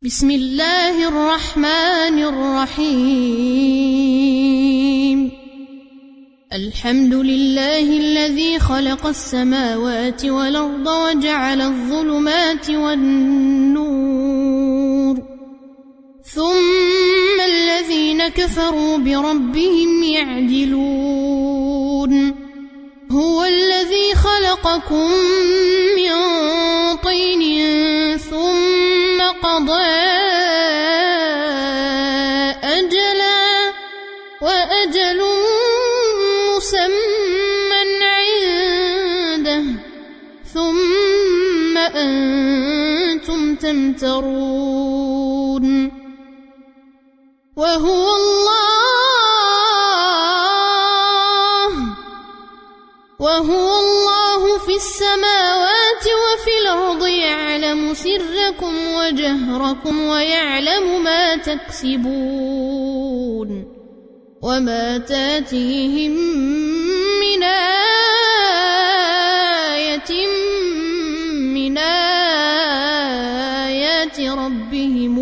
بسم الله الرحمن الرحيم. الحمد لله الذي خلق السماوات والأرض وجعل الظلمات والنور، ثم الذين كفروا بربهم يعدلون. هو الذي خلقكم من طين ثم قضى أجلا وأجل مسمى عنده، ثم أنتم تمترون. وهو الله في السماوات وفي الأرض، يعلم سركم وجهركم ويعلم ما تكسبون. وما تاتيهم من آية من آيات ربهم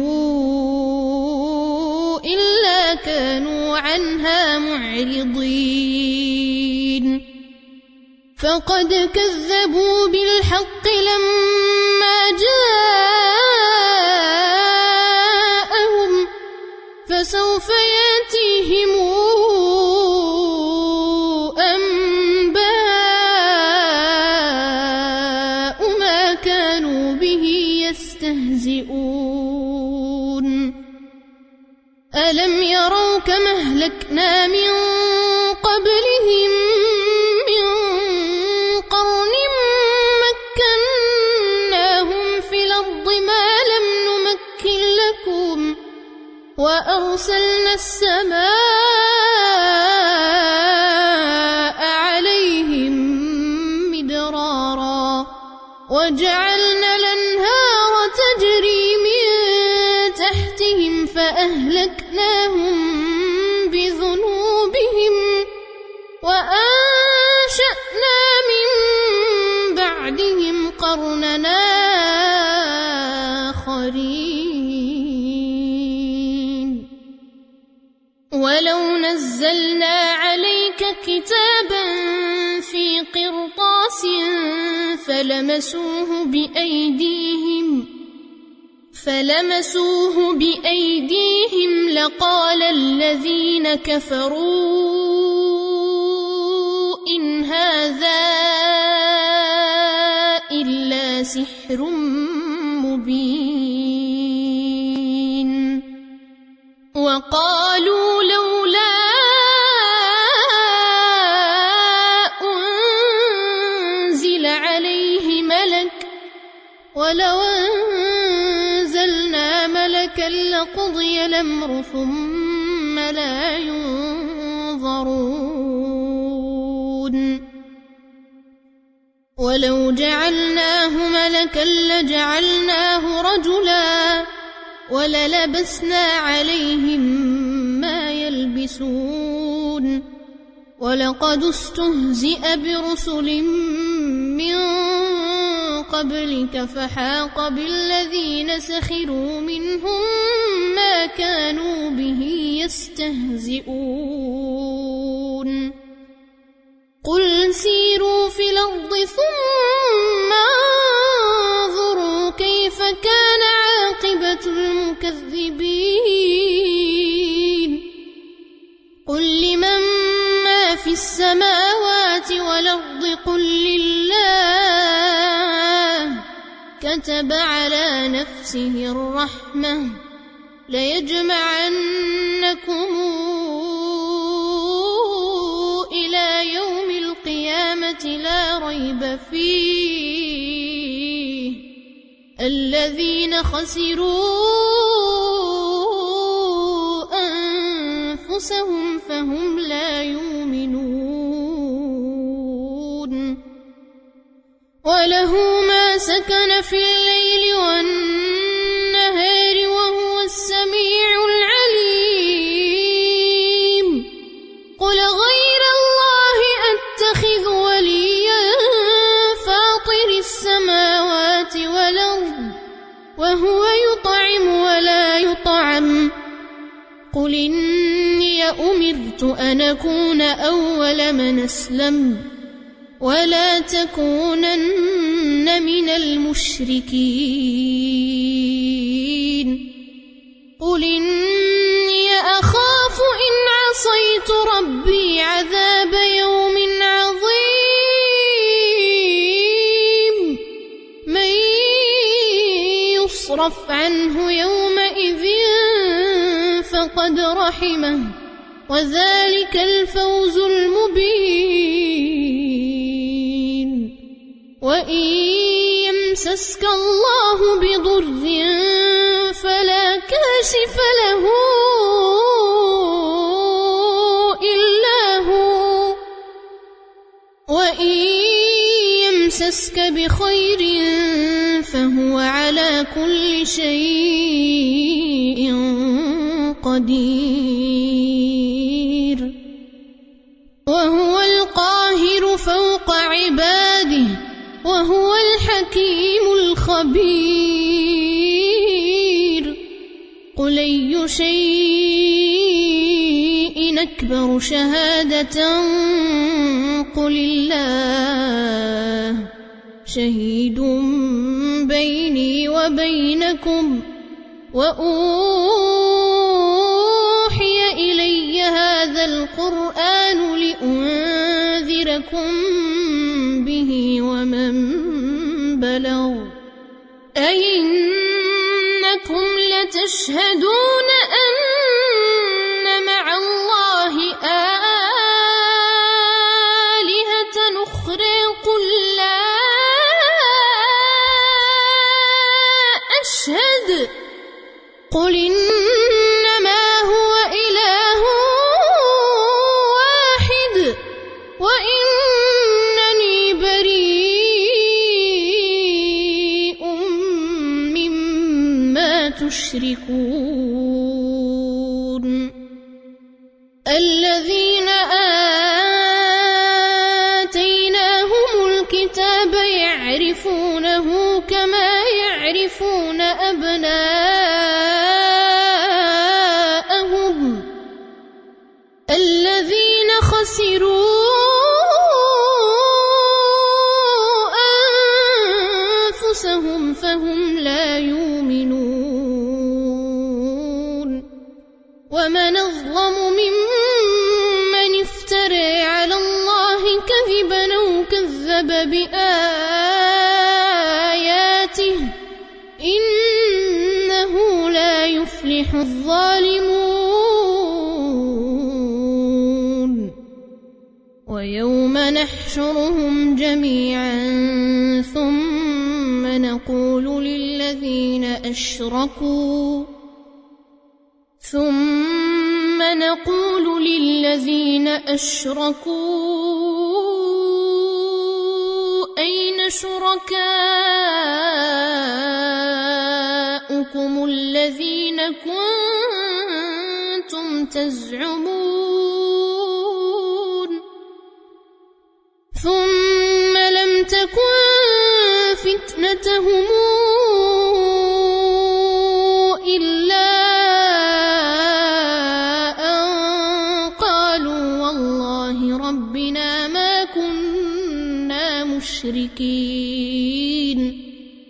إلا كانوا عنها معرضين. فقد كذبوا بالحق لما جاءهم، فسوف ياتيهم أنباء ما كانوا به يستهزئون. ألم يروا كما أهلكنا من قبلهم من قرن مكناهم في الأرض ما لم نمكن لكم، وأرسلنا السماء عليهم مدرارا، وجعلنا الأنهار تجري من تحتهم فأهلكناهم بذنوبهم، وأنشأنا من بعدهم قرننا آخرين. ولو نزلنا عليك كتابا في قرطاس فلمسوه بأيديهم لقال الذين كفروا إن هذا إلا سحر مبين. وقالوا لولا أنزل عليه ملك، ولو أنزلنا ملكا لقضي الأمر ثم لا ينظرون. ولو جعلناه ملكا لجعلناه رجلا وللبسنا عليهم ما يلبسون. ولقد استهزئ برسل من قبلك فحاق بالذين سخروا منهم ما كانوا به يستهزئون. قل سيروا في الأرض ثم انظروا كيف كان عاقبة المكذبين. قل لمن ما في السماوات والأرض قل لله، كتب على نفسه الرحمة ليجمعنكم إلى يوم القيامة لا ريب فيه، الذين خسروا أنفسهم فهم لا يؤمنون. وله ما سكن في الليل والنهار وهو السميع العليم. قل غير الله أتخذ وليا فاطر السماوات والأرض وهو يطعم قل إني أمرت أن أكون أول من أسلم ولا تكونن من المشركين قل إني أخاف إن عصيت ربي عذاب يوم عظيم من يصرف عنه يومئذ فقد رحمه وذلك الفوز المبين وإن يمسسك الله بضر فلا كاشف له إلا هو وإن يمسسك بخير فهو على كل شيء قدير وهو القاهر فوق عباده وهو الحكيم الخبير قل أي شيء أكبر شهادة قل الله شهيد بيني وبينكم وأوحي إلي هذا القرآن لأنذركم به ومن بلغ أئنكم لتشهدون أن مع الله آلهة أخرى قل لا أشهد قل إنما هو إله واحد وإنني بريء مما تشركون الذين آتيناهم الكتاب يعرفونه كما يعرفون أبناءهم الذين خسروا أنفسهم فهم لا يؤمنون ومن أظلم ممن افترى على الله كذبا أو كذب بآياته إنه لا يفلح الظالمون ويوم نحشرهم جميعا ثم نقول للذين أشركوا أين شركاؤكم الذين كنتم تزعمون ثم لم تكن فتنتهم إلا أن قالوا والله ربنا ما كنا مشركين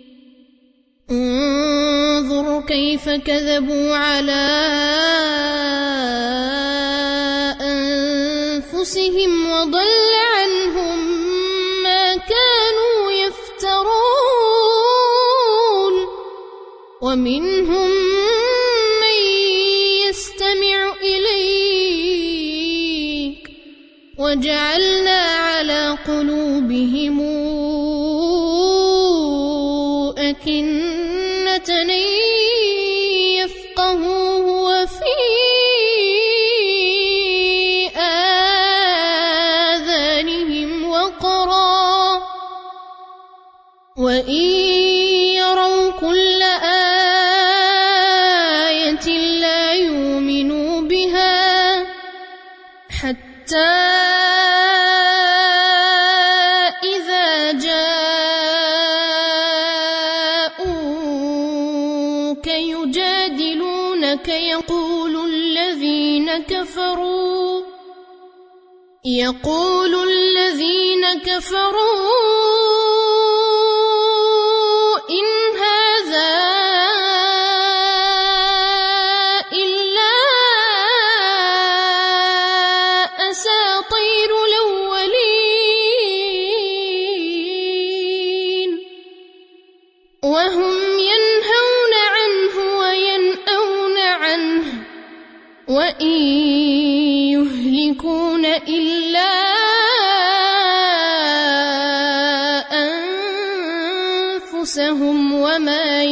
انظر كيف كذبوا على أنفسهم وضل عنهم ما كانوا يفترون ومنهم من يستمع إليك وجعلنا على قلوبهم أكنة أن يفقهوه وفي آذانهم وقرا وإن يروا كل آية لا يؤمنوا بها حتى إذا يجادلونك يقول الذين كفروا إن هذا إلا أساطير الأولين وهم ينهون عنه وينأون عنه وإن يهلكون إلا أنفسهم وما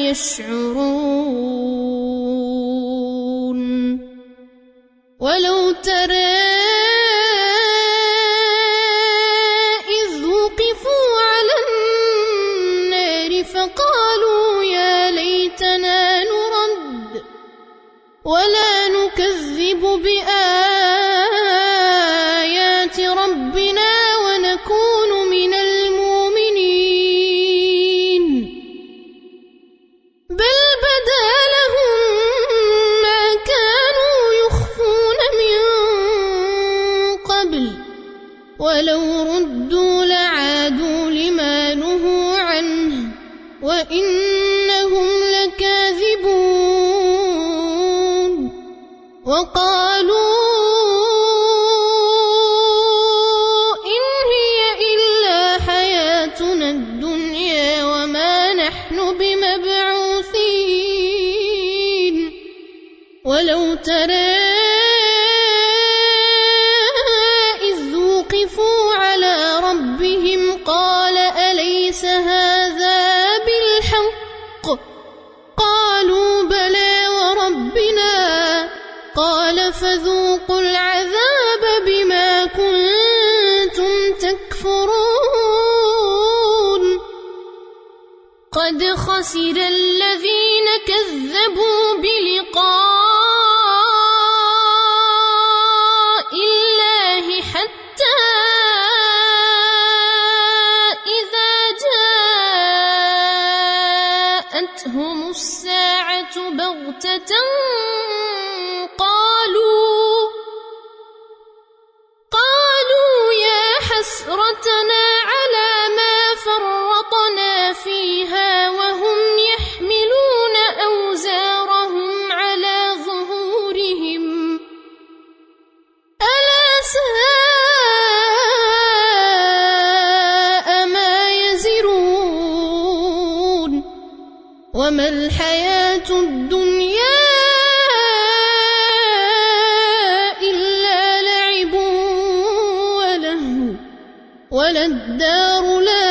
يشعرون ولو ترى إذ وقفوا على النار فقالوا يا ليتنا نرد ولا نكذب بآيات ربنا ونكون من المؤمنين بل بدا لهم ما كانوا يخفون من قبل ولو ردوا لعادوا لما نهوا عنه وإنهم لكاذبون وقالوا إن هي إلا حياتنا الدنيا وما نحن بمبعوثين ولو ترى إذ وقفوا على ربهم قال أليس هذا بالحق قالوا بلى وربنا قال فذوقوا العذاب بما كنتم تكفرون قد خسر الذين كذبوا بلقاء الله حتى إذا جاءتهم الساعة بغتة قالوا يا حسرتنا على ما فرطنا فيها وهم يحملون أوزارهم على ظهورهم ألا ساء ما يزرون وما الحياة الدنيا وللدار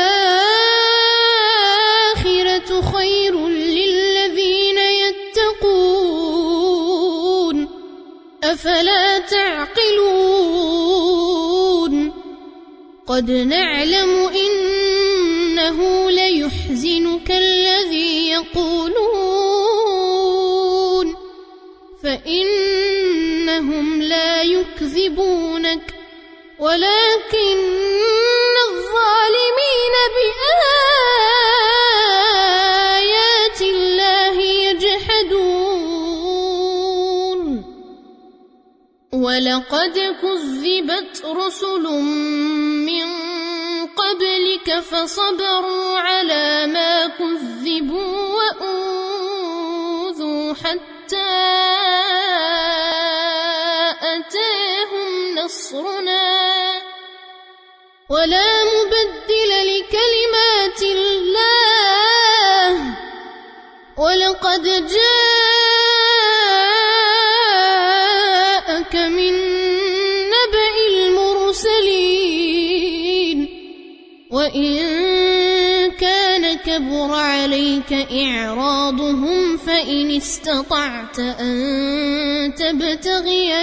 الآخرة خير للذين يتقون أفلا تعقلون قد نعلم إنه ليحزنك الذي يقولون فإنهم لا يكذبونك ولكن الظالمين بآيات الله يجحدون ولقد كذبت رسل من قبلك فصبروا على ما كذبوا وأوذوا حتى أتاهم نصرنا ولا مبدل لكلمات الله ولقد جاءك من نبأ المرسلين وإن كان كبر عليك إعراضهم فإن استطعت أن تبتغي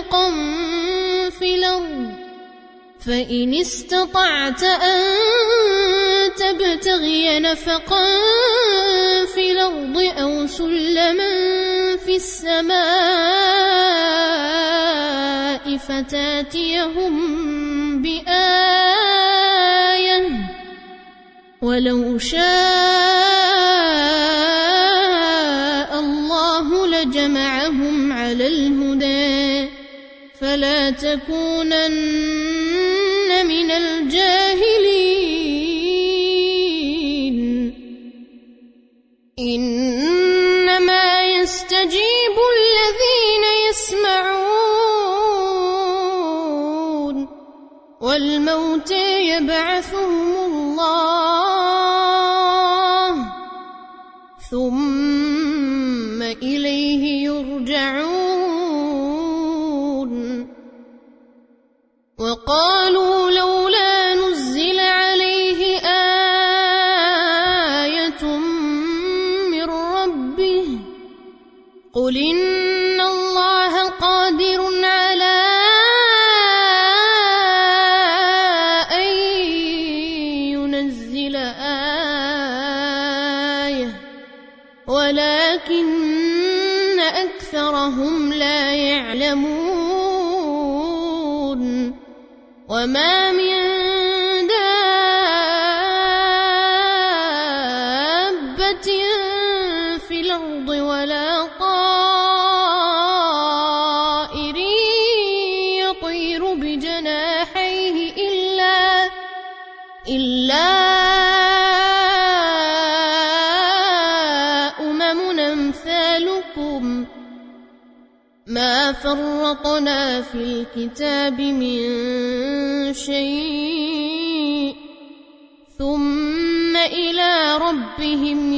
نفقا في الأرض أو سلما في السماء فتاتيهم بآية ولو شاء الله الله لجمعهم على الهدى فلا تكونن من الجاهلين إنما يستجيب الذين يسمعون والموتى يبعثهم الله ثم إليه يرجعون وقالوا لولا نزل عليه آية من ربه قل إن الله قادر على أن ينزل آية ولكن أكثرهم لا يعلمون وما من دابة في الأرض ولا طائر يطير بجناحيه إلا أمم أمثالكم ما فرطنا في الكتاب من شيء ثم إلى ربهم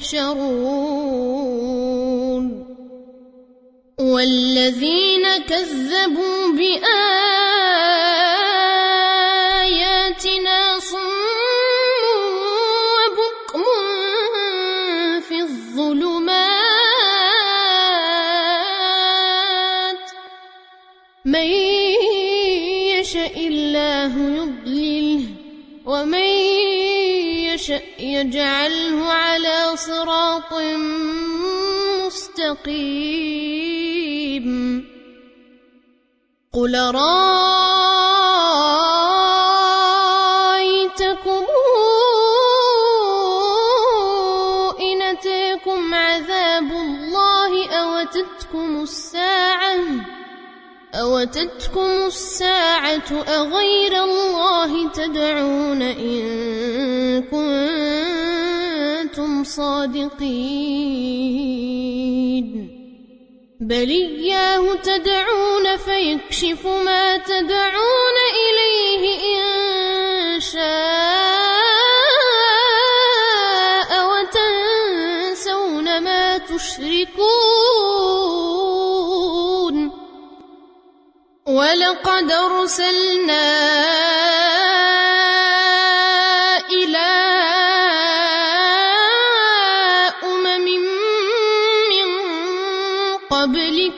يحشرون والذين كذبوا بآياتنا صم وبكم في الظلمات من يشاء الله يضلله ومن يشاء يجعله على صراط مستقيم قل رأيتكم إن أتاكم عذاب الله أوتتكم الساعة أغير الله تدعون إن كنتم صادقين بل إياه تدعون فيكشف ما تدعون إليه إن شاء وتنسون ما تشركون ولقد أرسلنا إلى أمم من قبلك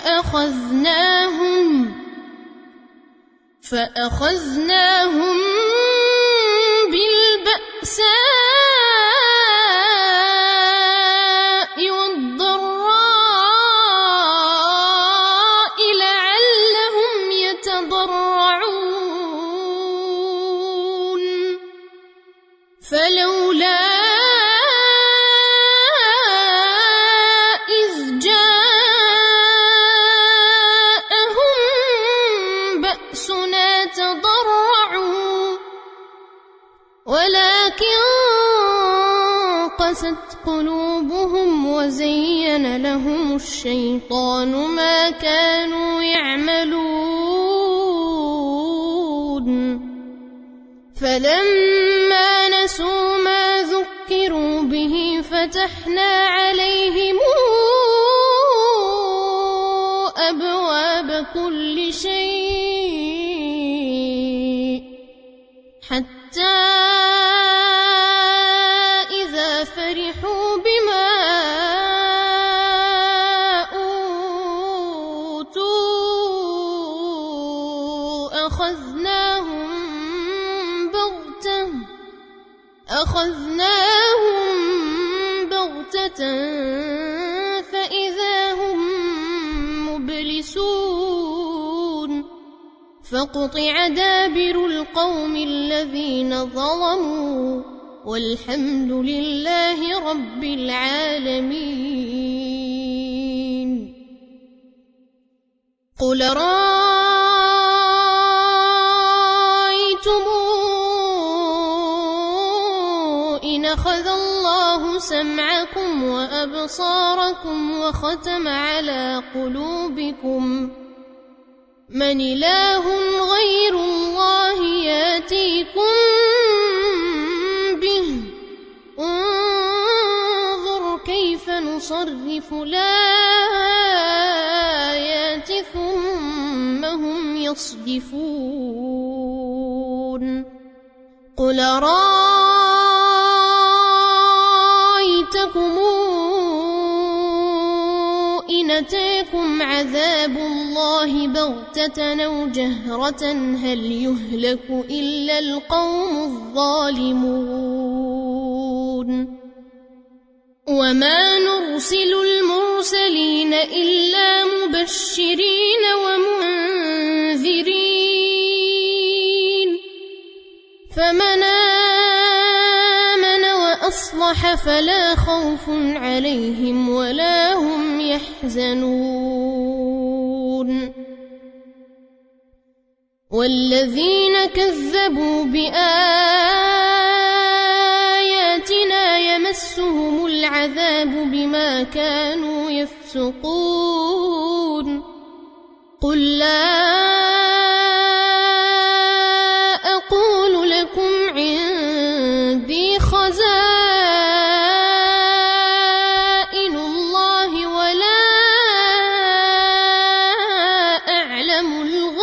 فأخذناهم بالبأساء والضراء لعلهم يتضرعون فلولا إذ جاءهم بأسنا تضرعوا ولكن قست قلوبهم وزين لهم الشيطان ما كانوا يعملون فلما نسوا ما ذكروا به فتحنا عليهم أبواب كل شيء حتى إذا فرحوا بما أوتوا أخذناهم بغتة فإذا هم مبلسون فقطع دابر القوم الذين ظلموا والحمد لله رب العالمين. قل رأيتم إن أخذ الله سمعكم وأبصاركم وختم على قلوبكم من إله غير الله ياتيكم به انظر كيف نصرف الآيات ثم هم يصدفون قل رأيتكم إن أتاكم عذاب الله بغتة أو جهرة هل يهلك إلا القوم الظالمون وما نرسل المرسلين إلا مبشرين ومنذرين فمن آمن وأصلح فلا خوف عليهم ولا هم يحزنون والذين كذبوا بآياتنا يمسهم العذاب بما كانوا يفسقون قل لا أقول لكم عندي خزائن الله ولا أعلم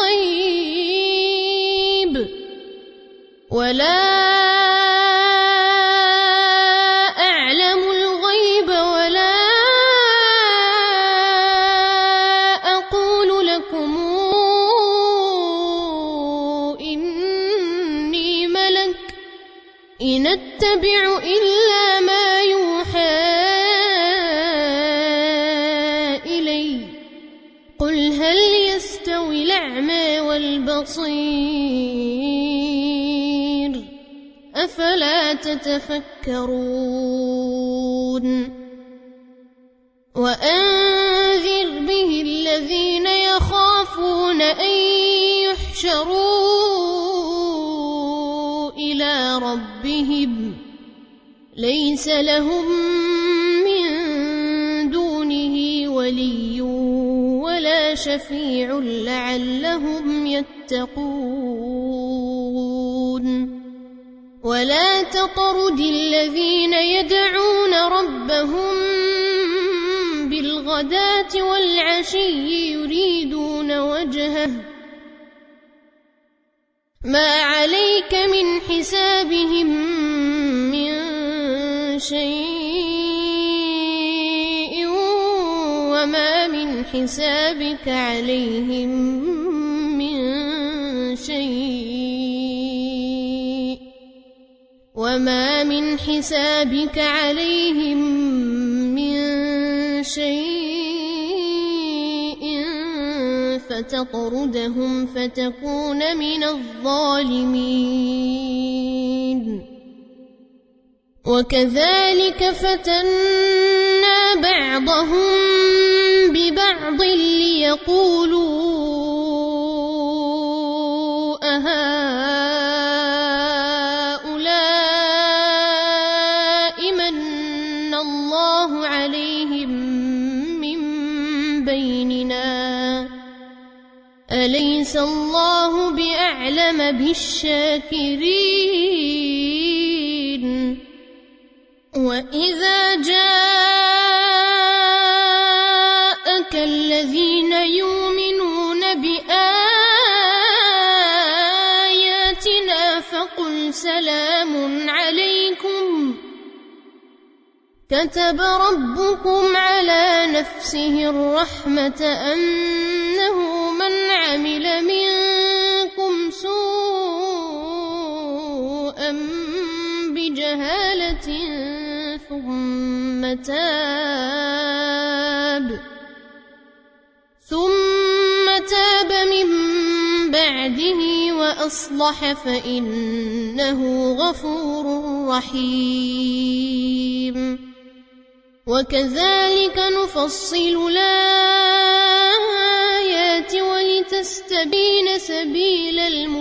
الغيب ولا أقول لكم إني ملك إن أتبع إلا ما يوحى إلي قل هل يستوي الأعمى والبصير أفلا تتفكرون وأنذر به الذين يخافون أن يحشروا إلى ربهم ليس لهم من دونه ولي ولا شفيع لعلهم يتقون ولا تطرد الذين يدعون ربهم بالغداة والعشي يريدون وجهه ما عليك من حسابهم من شيء وما من حسابك عليهم من شيء وما من حسابك عليهم من شيء فتطردهم فتكون من الظالمين وكذلك فتنا بعضهم ببعض ليقولوا أهؤلاء من الله عليهم من بيننا أليس الله بأعلم بالشاكرين وإذا جاءك الذين يؤمنون بآياتنا فقل سلام عليكم كتب ربكم على نفسه الرحمة أنه من عمل منكم سوءا بجهالة ثم تاب من بعده وأصلح فإنه غفور رحيم وكذلك نفصل الآيات تستبين سبيل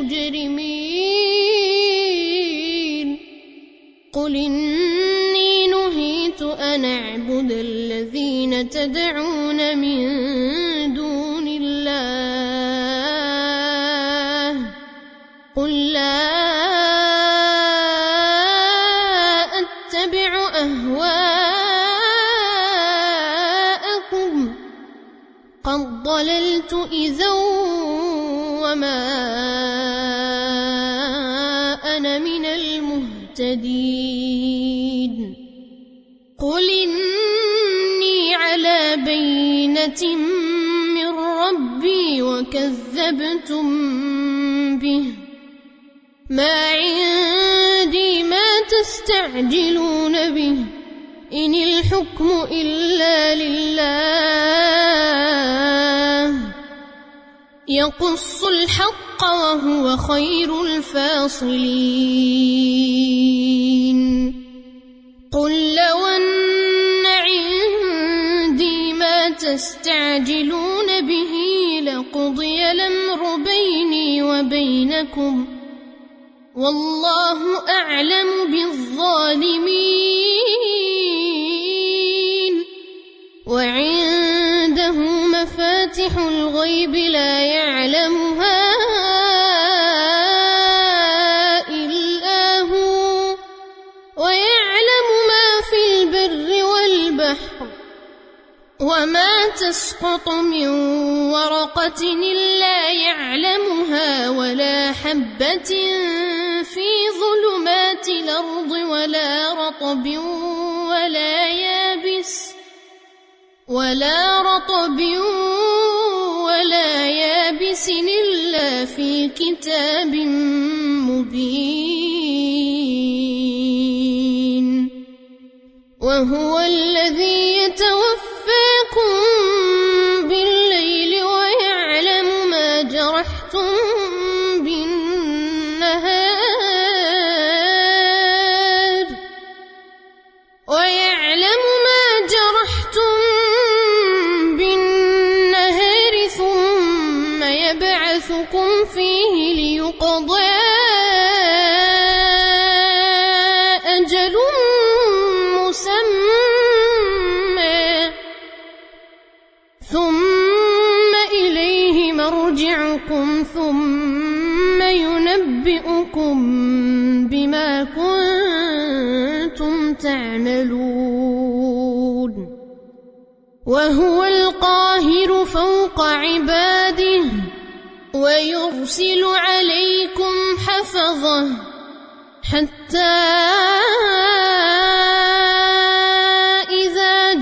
المجرمين قل إني نهيت أن أعبد الذين تدعون من دون الله قل لا أتبع أهواءكم قد ضللت إذا وما أنا من المهتدين قل إني على بينة من ربي وكذبتم به ما عندي ما تستعجلون به إن الحكم إلا لله يقص الحق وهو خير الفاصلين قل لو أن عندي ما تستعجلون به لقضي الأمر بيني وبينكم والله أعلم بالظالمين وعنده مفاتح الغيب لا يعلمها إلا هو ويعلم ما في البر والبحر وما تسقط من ورقة إلا يعلمها ولا حبة في ظلمات الأرض ولا رطب ولا يابس إلا في كتاب مبين وهو الذي يتوفاكم بالليل ويعلم ما جرحتم بالنهار ثم يبعثكم فيه ليقضى أجل مسمى ثم إليه مرجعكم ثم ينبئكم بما كنتم تعملون وهو القاهر فوق عباده ويرسل عليكم حفظه حتى إذا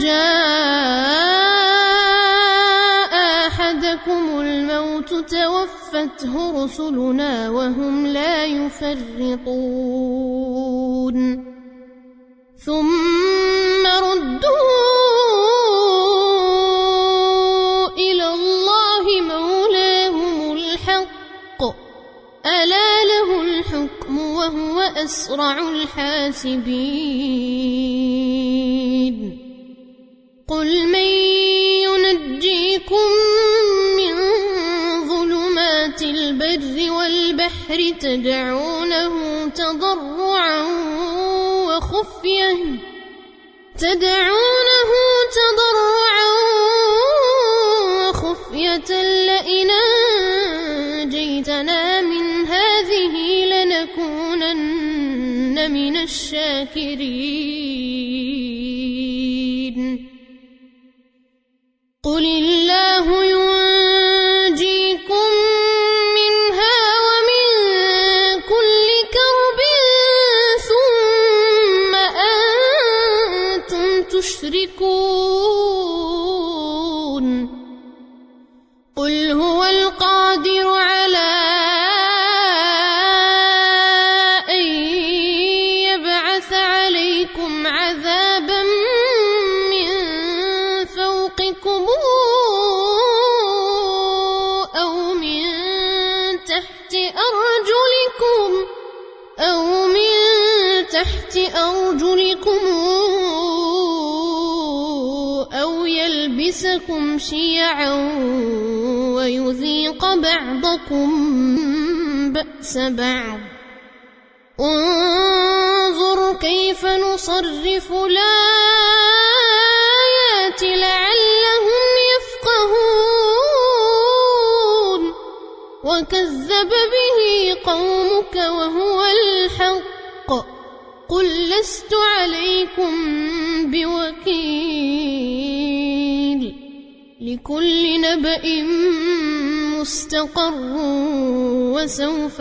جاء أحدكم الموت توفته رسلنا وهم لا يفرطون ثم ردوا إلى الله مولاهم الحق ألا له الحكم وهو أسرع الحاسبين قل من ينجيكم من ظلمات البر والبحر تدعونه تضرعا وخفية لئن أنجيتنا من هذه لنكونن من الشاكرين قل الله ينجيكم منها ومن كل كرب ثم أنتم تشركون قل هو القادر على أن يبعث عليكم عذابا من فوقكم أو من تحت أرجلكم أو يلبسكم شيعا ويذيق بعضكم بأس بعض. انظر كيف نصرف الآيات لعلهم يفقهون وكذب به قومك وهو الحق قل لست عليكم بوكيل لكل نبأ مستقر وسوف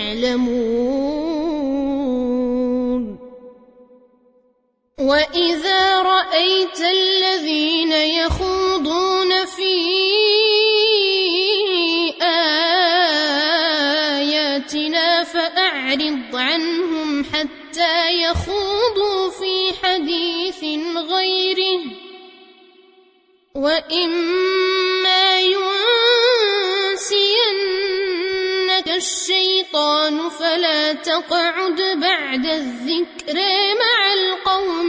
تعلمون. وإذا رأيت الذين يخوضون في آياتنا فأعرض عنهم حتى يخوضوا في حديث غيره وإما ينسينك الشيطان فلا تقعد بعد الذكر مع القوم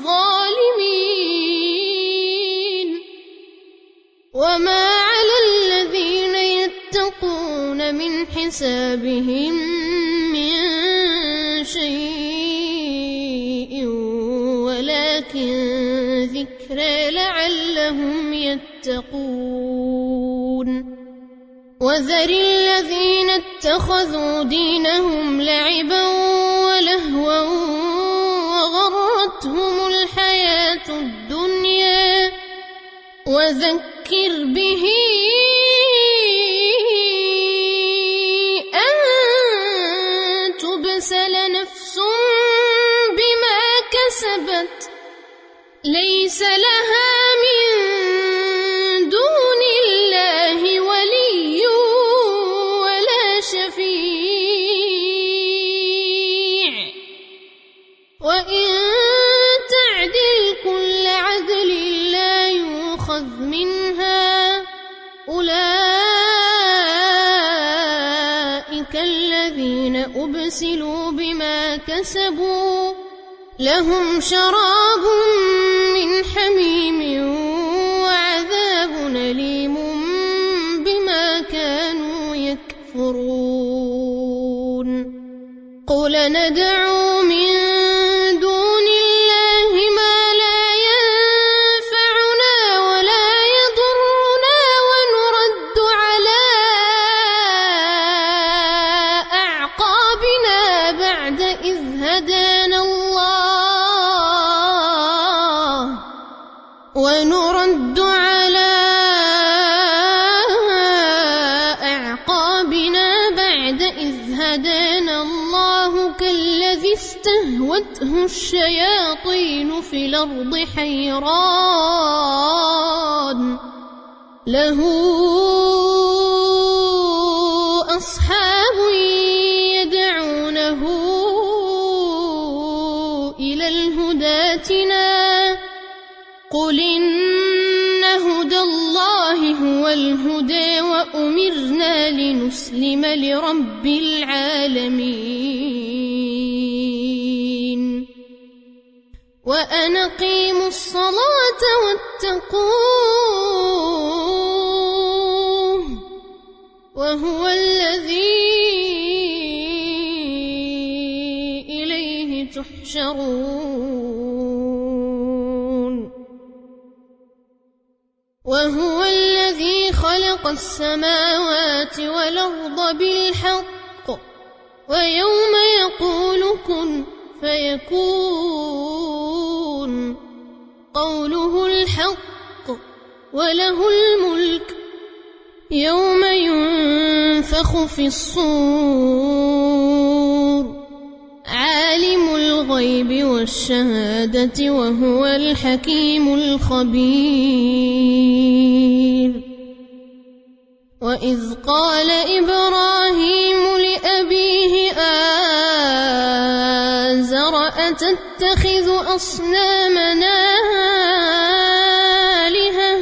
الظالمين. وما على الذين يتقون من حسابهم من شيء ولكن ذكرى لعلهم يتقون. وذر الذين اتخذوا دينهم لعبا ولهوا وغرتهم الحياة الدنيا وذكر به أن تبسل نفس بما كسبت ليس لها من دون الله ولي ولا شفيع وإن تعدل كل عدل لا يؤخذ منها أولئك الذين أبسلوا بما كسبوا لهم شراب من حميم وعذاب أليم بما كانوا يكفرون. قل ندعو من دون الله ما لا ينفعنا ولا يضرنا ونرد على أعقابنا بعد إذ هدانا ونرد على أعقابنا بعد إذ هدانا الله كالذي استهوته الشياطين في الأرض حيران له أصحاب يدعونه إلى الهدى ائتنا قل إن هدى الله هو الهدى وأمرنا لنسلم لرب العالمين وأن أقيموا الصلاة واتقوه وهو الذي إليه تحشرون. وهو الذي خلق السماوات والأرض بالحق ويوم يقول كن فيكون قوله الحق وله الملك يوم ينفخ في الصور عالم الغيب والشهادة وهو الحكيم الخبير. وإذ قال إبراهيم لأبيه آزر أتتخذ أصنامنا آلهة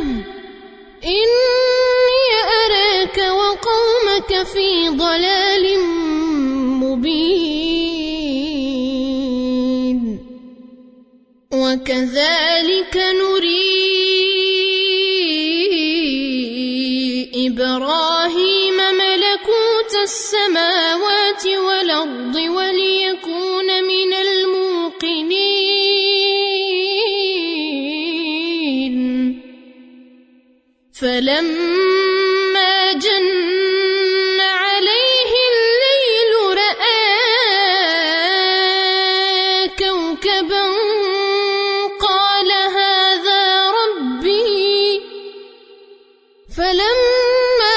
إني أراك وقومك في ضلال مبين. وكذلك نري إبراهيم ملكوت السماوات والأرض وليكون من الموقنين فلما جن عليه الليل رأى كوكبا قال هذا ربي فلما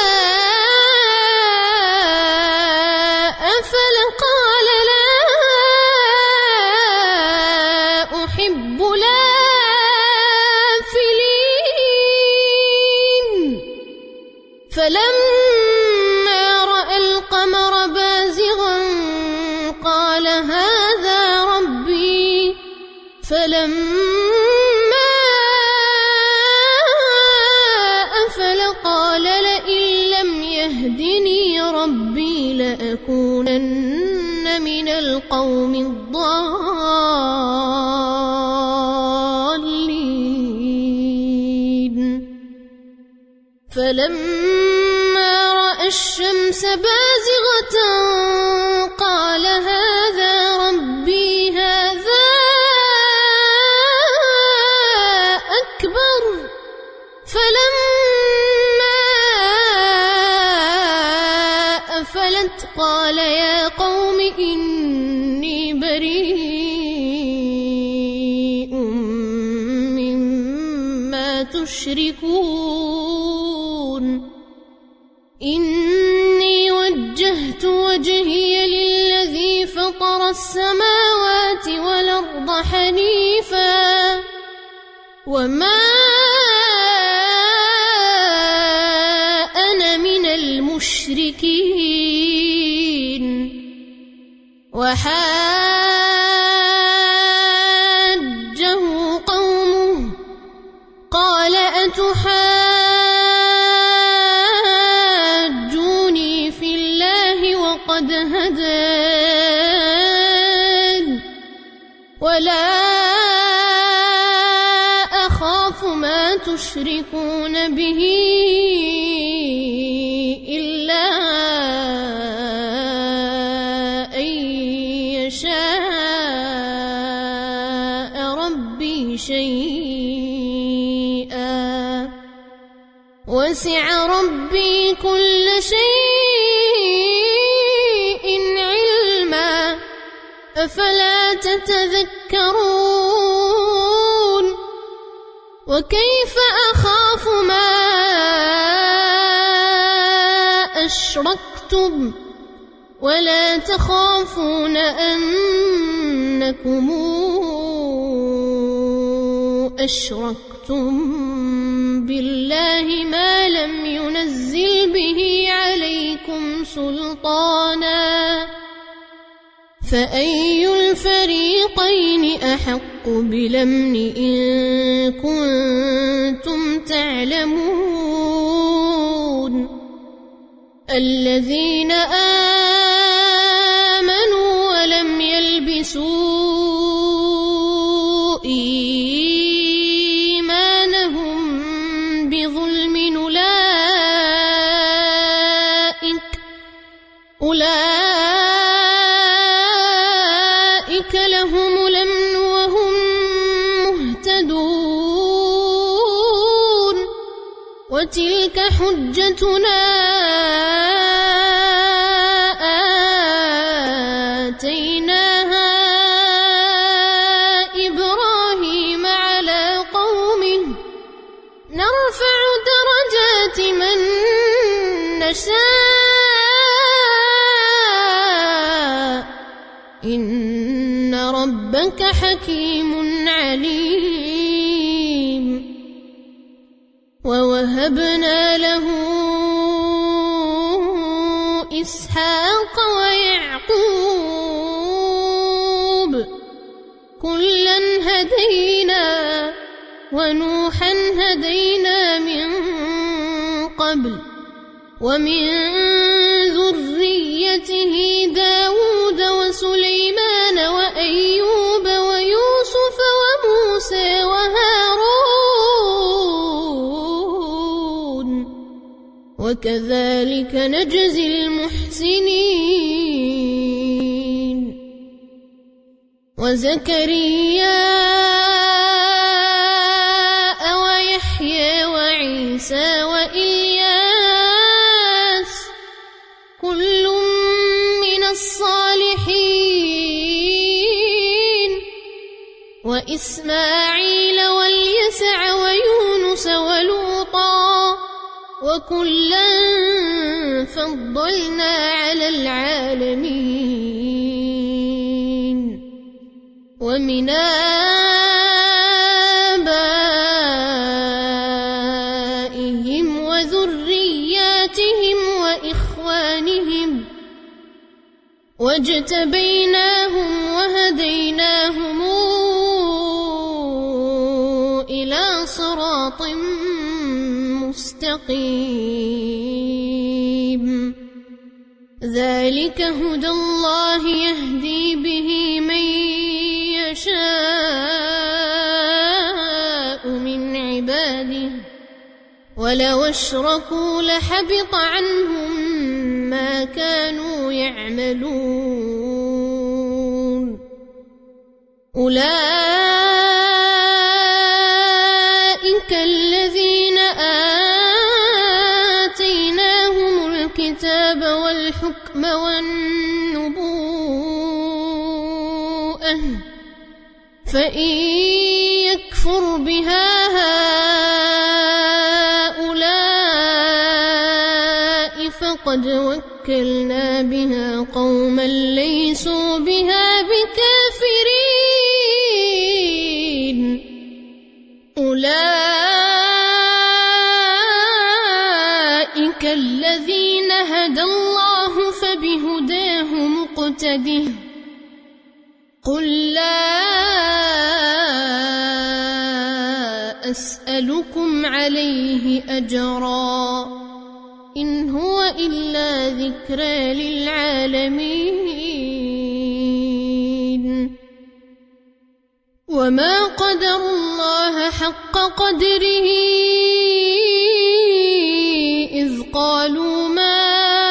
أفل قال لا أحب الآفلين فلما رأى القمر بازغا قال هذا ربي فلما أفل قال لئن لم يهدني ربي لأكونن من القوم الضالين فلما رأى الشمس بازغة قال هذا ربي هذا أكبر فلما أفلت قال يا قوم إني بريء مما تشركون إني وجهت وجهي للذي فطر السماوات والأرض حنيفا وما أنا من المشركين وحاجه قومه قال أتحاجوني في الله وقد هدان ولا أخاف ما تشركون به إلا أن يشاء ربي شيئا وسع ربي كل شيء علما أفلا تتذكرون وكيف أخاف ما أشركتم ولا تخافون أنكم أشركتم بالله ما لم ينزل به عليكم سلطانا فأي الفريقين أحق بالأمن إن كنتم تعلمون الذين آمنوا ولم يلبسوا إيمانهم بظلم أولئك لهم الأمن وهم مهتدون وتلك حجتنا آتيناها إبراهيم على قومه نرفع درجات من نشاء إن ربك حكيم عليم ووهبنا له إسحاق ويعقوب كلا هدينا ونوحا هدينا من قبل ومن ذريته داود وسليمان وأيوب ويوسف وموسى وهارون وكذلك نجزي المحسنين. وزكريا ويحيى وعيسى وإلياس كل من الصالحين، وإسماعيل واليسع ويونس ولوطا وكلا فضلنا على العالمين. ومن آبائهم وذرياتهم وإخوانهم واجتبيناهم وهديناهم إلى صراط مستقيم. ذلك هدى الله يهدي به من يشاء من عباده، ولو اشركوا لحبط عنهم ما كانوا يعملون. أولئك الذين آتيناهم الكتاب والحكم والنبوءة، فإن يكفر بها هؤلاء فقد وكلنا بها قوما ليسوا بها بكافرين. أولئك الذين هدى الله فبهداه مقتده. قل لا أسألكم عليه أجرا، إن هو إلا ذكرى للعالمين. وما قدروا الله حق قدره إذ قالوا ما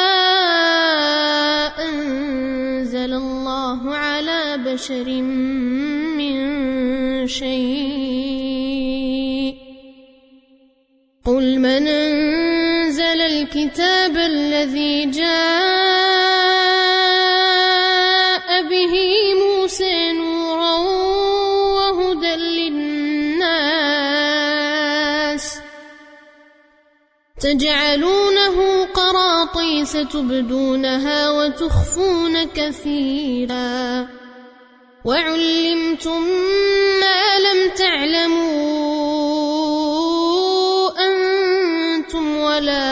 أنزل الله على بشر من شيء. قل من أنزل الكتاب الذي جاء به موسى نورا وهدى للناس، تجعلونه قراطيس تبدونها وتخفون كثيرا، وعلمتم ما لم تعلموا أنتم ولا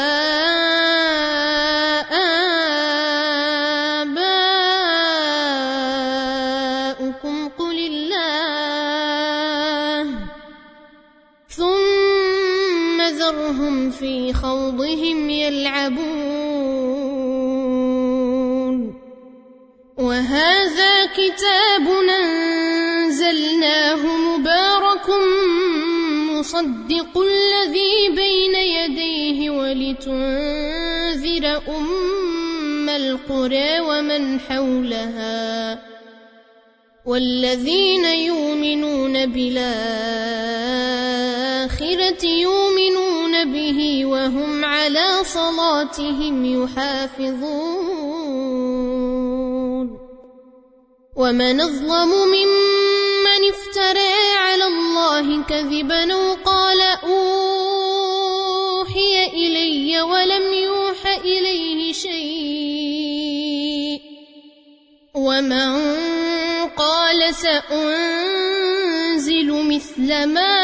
آباؤكم، قل الله، ثم ذرهم في خوضهم يلعبون. وهذا كتاب أنزلناه مبارك مصدق الذي بين يديه ولتنذر أم القرى ومن حولها والذين يؤمنون بالآخرة يؤمنون به وهم على صلاتهم يحافظون. ومن أظلم ممن افترى على الله كذبا وقال أوحي إلي ولم يوح إليه شيء، ومن قال سأنزل مثل ما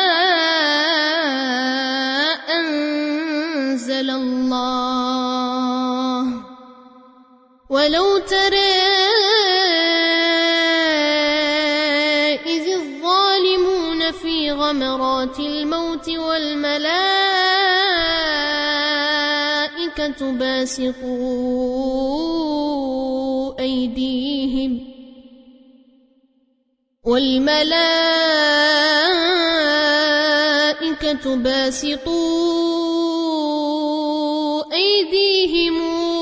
أنزل الله. ولو ترى إذ الظالمون في غمرات الموت والملائكة باسطوا أيديهم أيديهم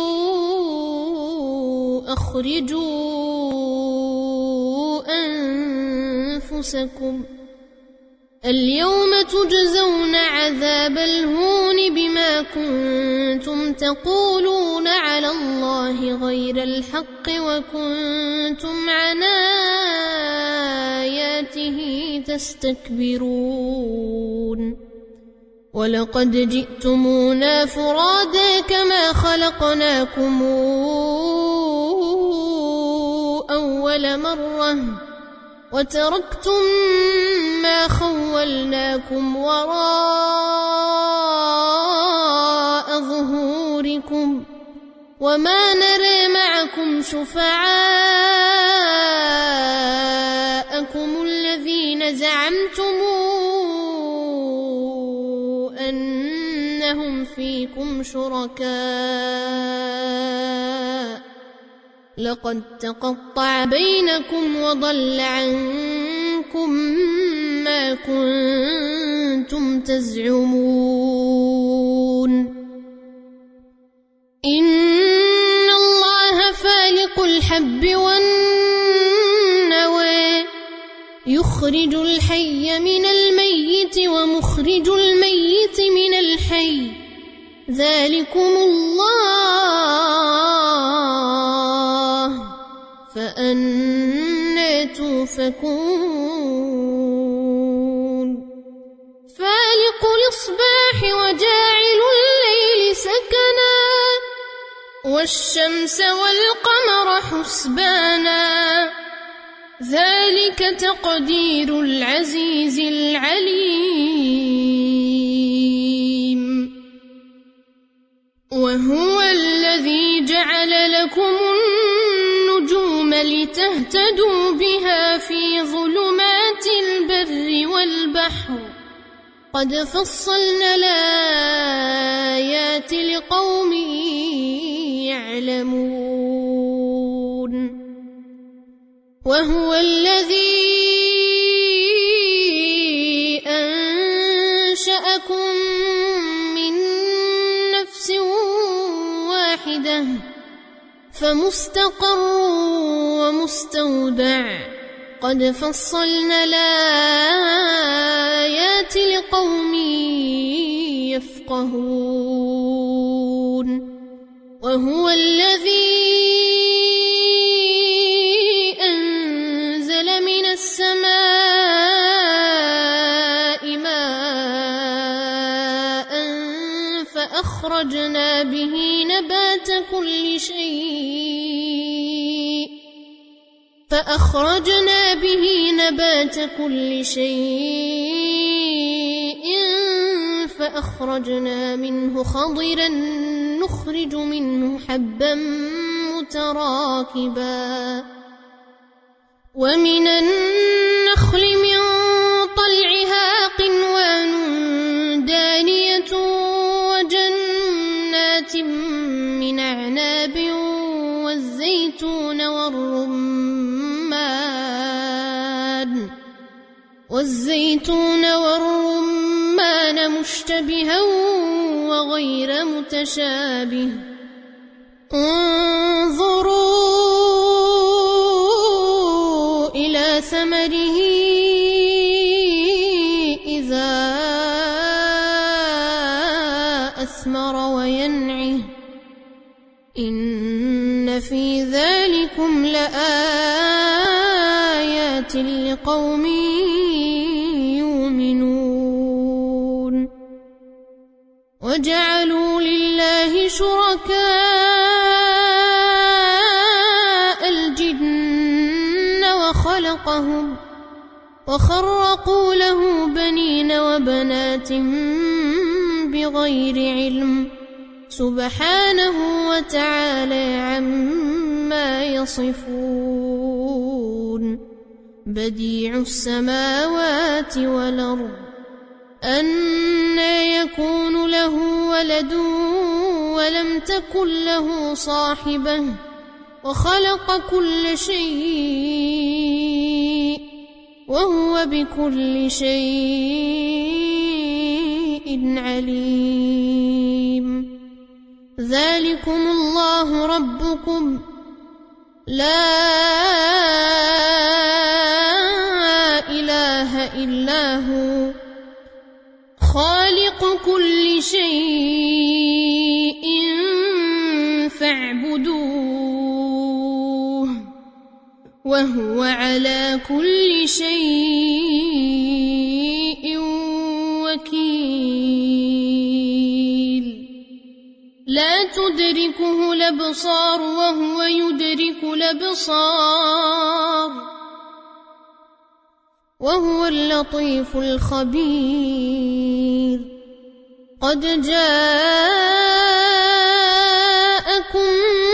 أخرجوا أنفسكم اليوم تجزون عذاب الهون بما كنتم تقولون على الله غير الحق وكنتم عن آياته تستكبرون ولقد جئتمونا فرادا كما خلقناكم أول مرة وتركتم ما خولناكم وراء ظهوركم وما نرى معكم شفعاءكم الذين زعمتم أنهم فيكم شركاء لقد تقطع بينكم وضل عنكم ما كنتم تزعمون إن الله فالق الحب والنوى يخرج الحي من الميت ومخرج الميت من الحي ذلكم الله فأنى توفكون فالق الإصباح وجاعل الليل سكنا والشمس والقمر حسبانا ذلك تقدير العزيز العليم وهو الذي جعل لكم النجوم لتهتدوا بها في ظلمات البر والبحر قد فصلنا الآيات لقوم يعلمون وهو الذي أنشأكم من نفس واحدة فمستقر ومستودع قد فصلنا الآيات لقوم يفقهون وهو الذي أنزل من السماء ماء فأخرجنا به نبات كل شيء فأخرجنا منه خضرا نخرج منه حبا متراكبا ومن النخل من طلعها قنوان دانية وجنات من أعناب والزيتون والرمان مشتبها وغير متشابه انظروا إلى ثمره إذا أثمر وينعه إن في ذلكم لآيات لقوم يؤمنون وجعلوا لله شركاء الجن وخلقهم وخرقوا له بنين وبنات بغير علم سبحانه وتعالى عما يصفون بديع السماوات والأرض أنى يكون له ولد ولم تكن له صاحبة وخلق كل شيء وهو بكل شيء عليم ذلكم الله ربكم لا إله إلا هو خالق كل شيء فاعبدوه وهو على كل شيء وكيل لا تدركه الأبصار وهو يدرك الأبصار وهو اللطيف الخبير قد جاءكم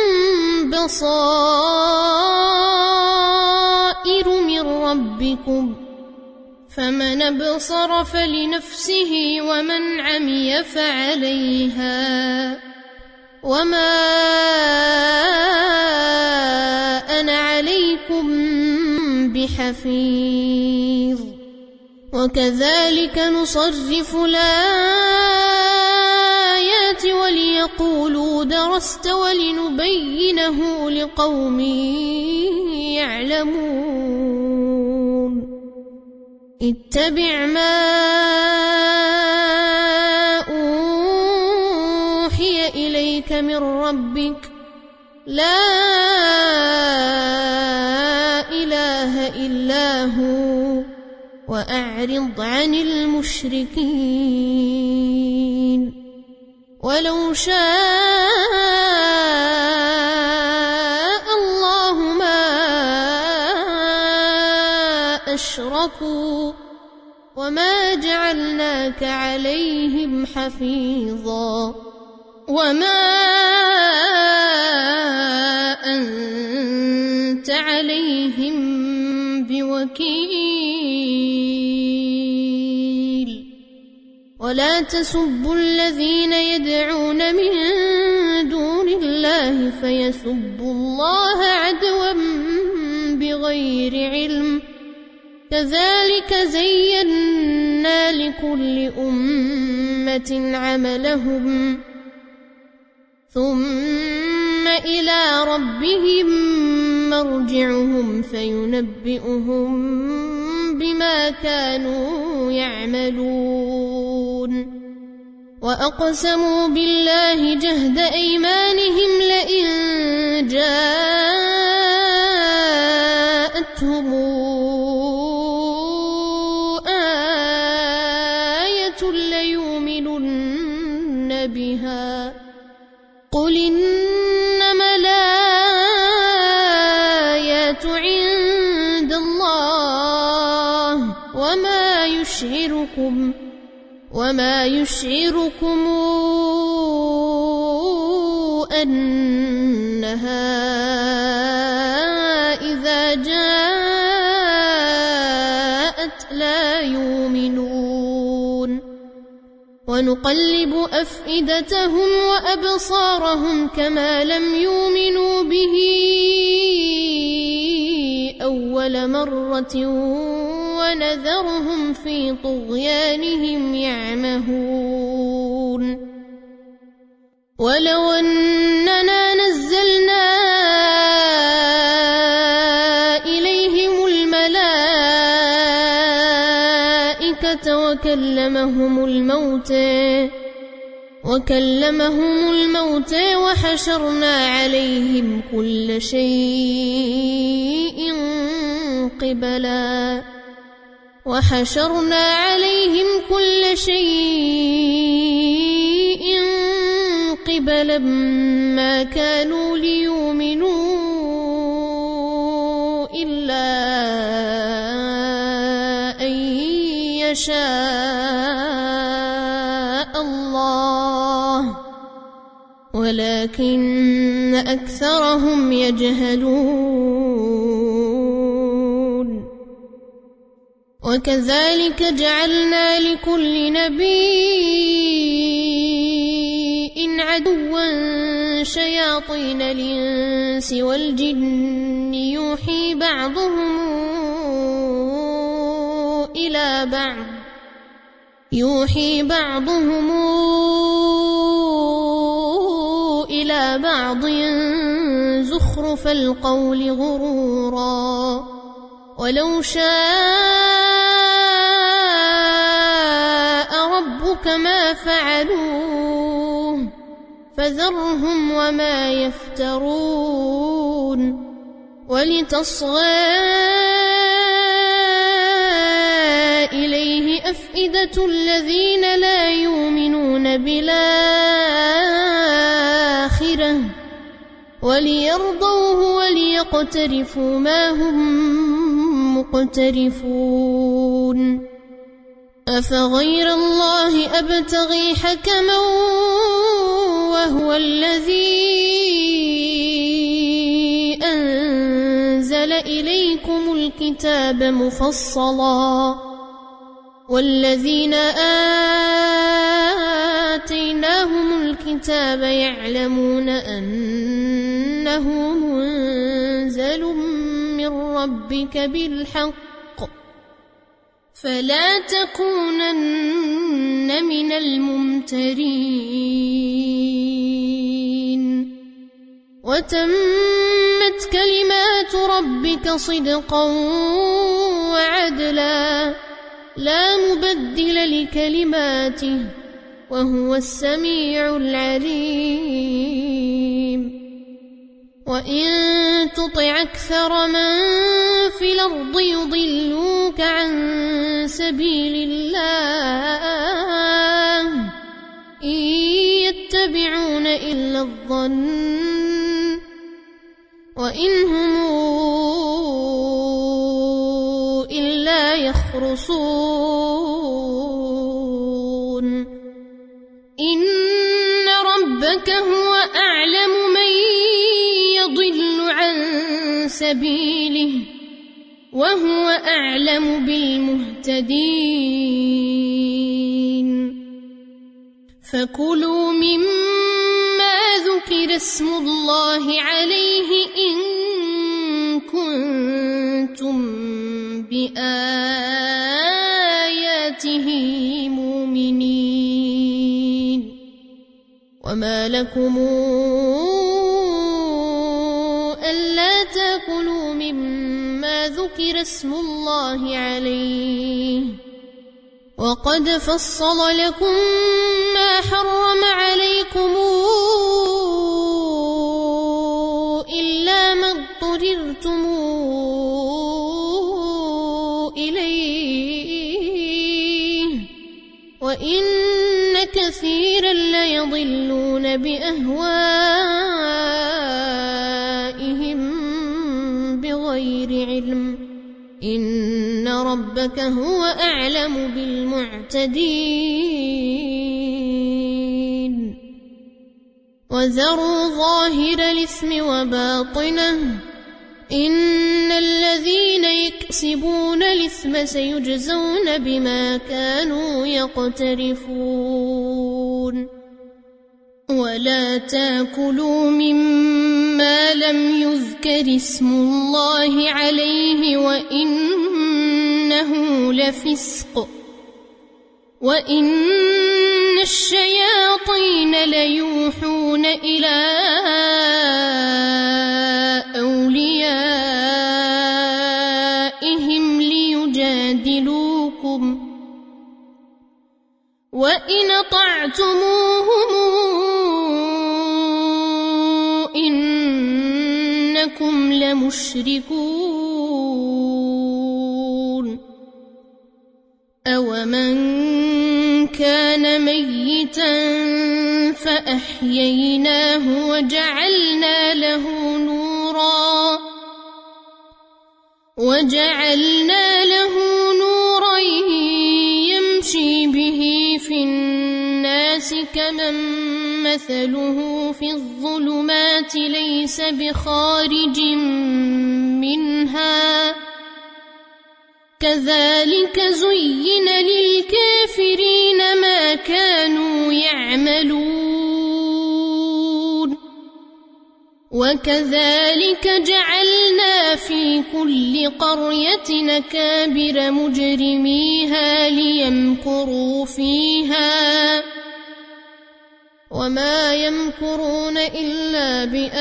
بصائر من ربكم فمن أبصر فلنفسه ومن عمي فعليها وما أنا عليكم بحفيظ وكذلك نصرف الآيات وليقولوا درست ولنبينه لقوم يعلمون اتبع ما أوحي إليك من ربك لا إله إلا هو وأعرض عن المشركين ولو شاء الله ما أشركوا وما جعلناك عليهم حفيظا وما أنت عليهم بوكيل ولا تسبوا الذين يدعون من دون الله فيسبوا الله عدوا بغير علم كذلك زينا لكل أمة عملهم ثم إلى ربهم مرجعهم فينبئهم بما كانوا يعملون وأقسموا بالله جهد أيمانهم لئن جاءتهم آية ليؤمنن بها قل إنما الآيات عند الله وما يشعركم أنها إذا جاءت لا يؤمنون ونقلب أفئدتهم وأبصارهم كما لم يؤمنوا به أول مرة ونذرهم في طغيانهم يعمهون ولو أننا نزلنا إليهم الملائكة وكلمهم الموتى وحشرنا عليهم كل شيء قبلا ما كانوا ليؤمنوا إلا أن يشاء الله ولكن أكثرهم يجهلون وكذلك جعلنا لكل نبي عدوا شياطين الإنس والجن يوحي بعضهم على بعض زخرف القول غرورا ولو شاء ربك ما فعلوه فذرهم وما يفترون ولتصغى إليه أفئدة الذين لا يؤمنون بالآخرة وليرضوه وليقترفوا ما هم مقترفون أفغير الله أبتغي حكما وهو الذي أنزل إليكم الكتاب مفصلا والذين آتيناهم الكتاب يعلمون أنه منزل من ربك بالحق فلا تكونن من الممترين وتمت كلمات ربك صدقا وعدلا لا مبدل لكلماته وهو السميع العليم وإن تطع أكثر من في الأرض يضلوك عن سبيل الله إن يتبعون إلا الظن وإن هم إلا يخرصون إن ربك هو أعلم من يضل عن سبيله وهو أعلم بالمهتدين فكلوا مما ذكر اسم الله عليه إن كنتم بآياته مؤمنين وما لكم ألا تأكلوا مما ذكر اسم الله عليه وقد فصل لكم ما حرم عليكم إلا ما اضطررتم إليه وإن كثيرا ليضلون بأهوائهم بغير علم إن ربك هو أعلم بالمعتدين وذروا ظاهر الإثم وباطنه إن الذين يكسبون الإثم سيجزون بما كانوا يقترفون ولا تأكلوا مما لم يذكر اسم الله عليه وإنه لفسق وإن الشياطين ليوحون إلى أوليائهم ليجادلوكم وإن أطعتموهم إنكم لمشركون أومن كان ميتا فأحييناه وجعلنا له نورا يمشي به في الناس كمن مثله في الظلمات ليس بخارج منها كذلك زين للكافرين ما كانوا يعملون وكذلك جعلنا في كل قرية أكابر مجرميها ليمكروا فيها وما يمكرون إلا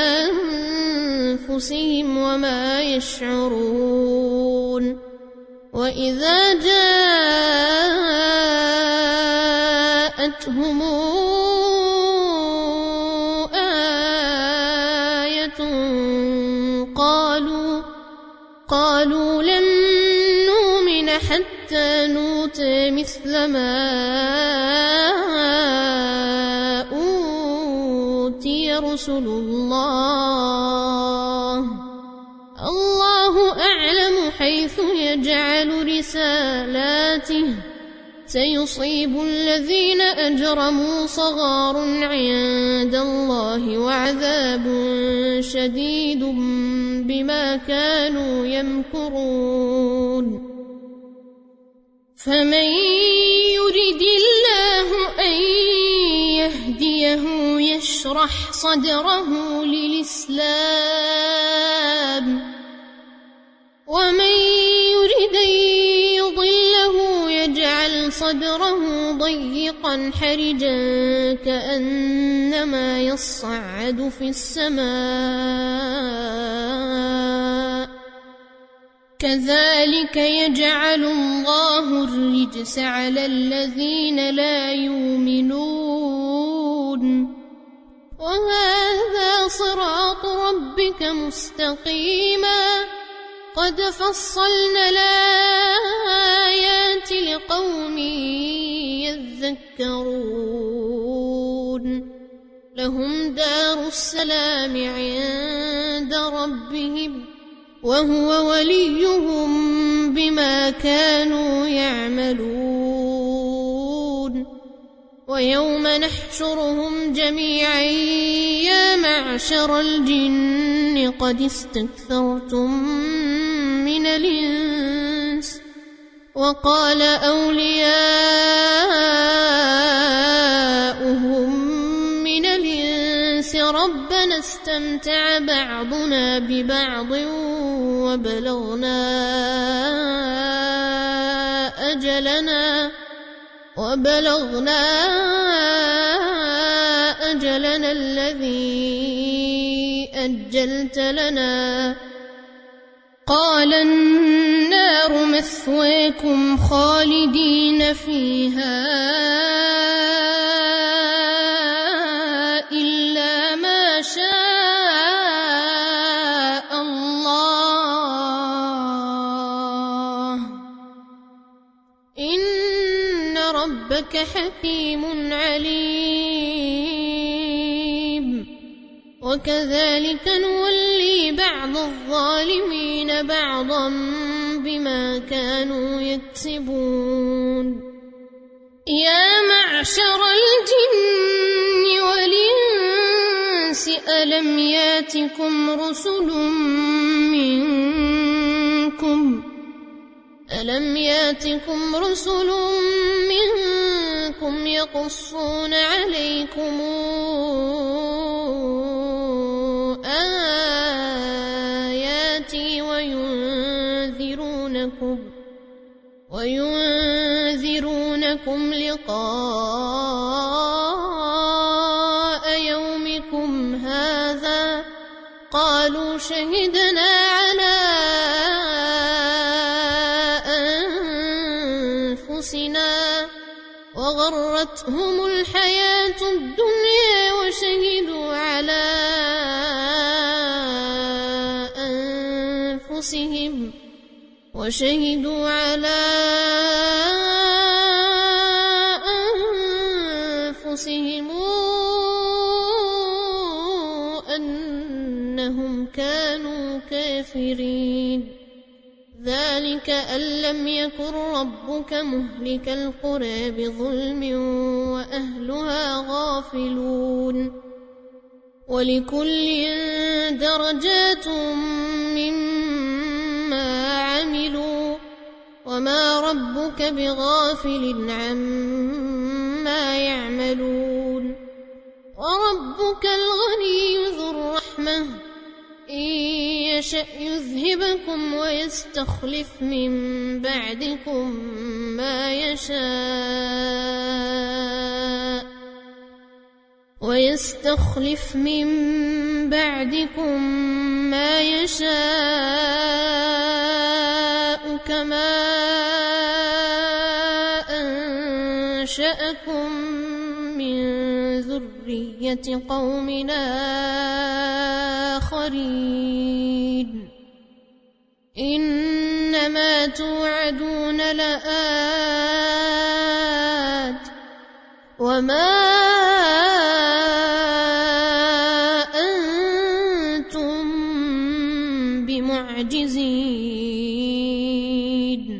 بأنفسهم وما يشعرون وإذا جاءتهم آية قالوا لن نؤمن حتى نؤتى مثل ما أوتي رسل الله أعلم حيث يجعل رسالاته سيصيب الذين أجرموا صغار عند الله وعذاب شديد بما كانوا يمكرون فمن يرد الله أن يهديه يشرح صدره للإسلام ومن يرد أن يضله يجعل صدره ضيقا حرجا كأنما يصعد في السماء كذلك يجعل الله الرجس على الذين لا يؤمنون وهذا صراط ربك مستقيما قد فصلنا الآيات لقوم يذكرون لهم دار السلام عند ربهم وهو وليهم بما كانوا يعملون ويوم نحشرهم جميعا يا معشر الجن قد استكثرتم من الإنس وقال أولياؤهم من الإنس ربنا استمتع بعضنا ببعض وبلغنا أجلنا الذي أجلت لنا قال النار مثواكم خالدين فيها إلا ما شاء الله إن ربك حكيم عليم وكذلك نولي بعض الظالمين بعضا بما كانوا يكسبون يا معشر الجن والإنس ألم ياتكم رسل منكم يقصون عليكم آياتي وينذرونكم لقاء يومكم هذا قالوا شهدنا على أنفسنا وغرتهم الحياة الدنيا وشهدوا على أنفسهم أنهم كانوا كافرين ذلك أن لم يكن ربك مهلك القرى بظلم وأهلها غافلون ولكل درجات مما عملوا وما ربك بغافل عما يعملون وربك الغني ذو الرحمة إن يشأ يذهبكم ويستخلف من بعدكم ما يشاء ويستخلف من بعدكم ما يشاء كما أنشأكم من ذرية قوم آخرين إنما توعدون لآت وما أنتم بمعجزين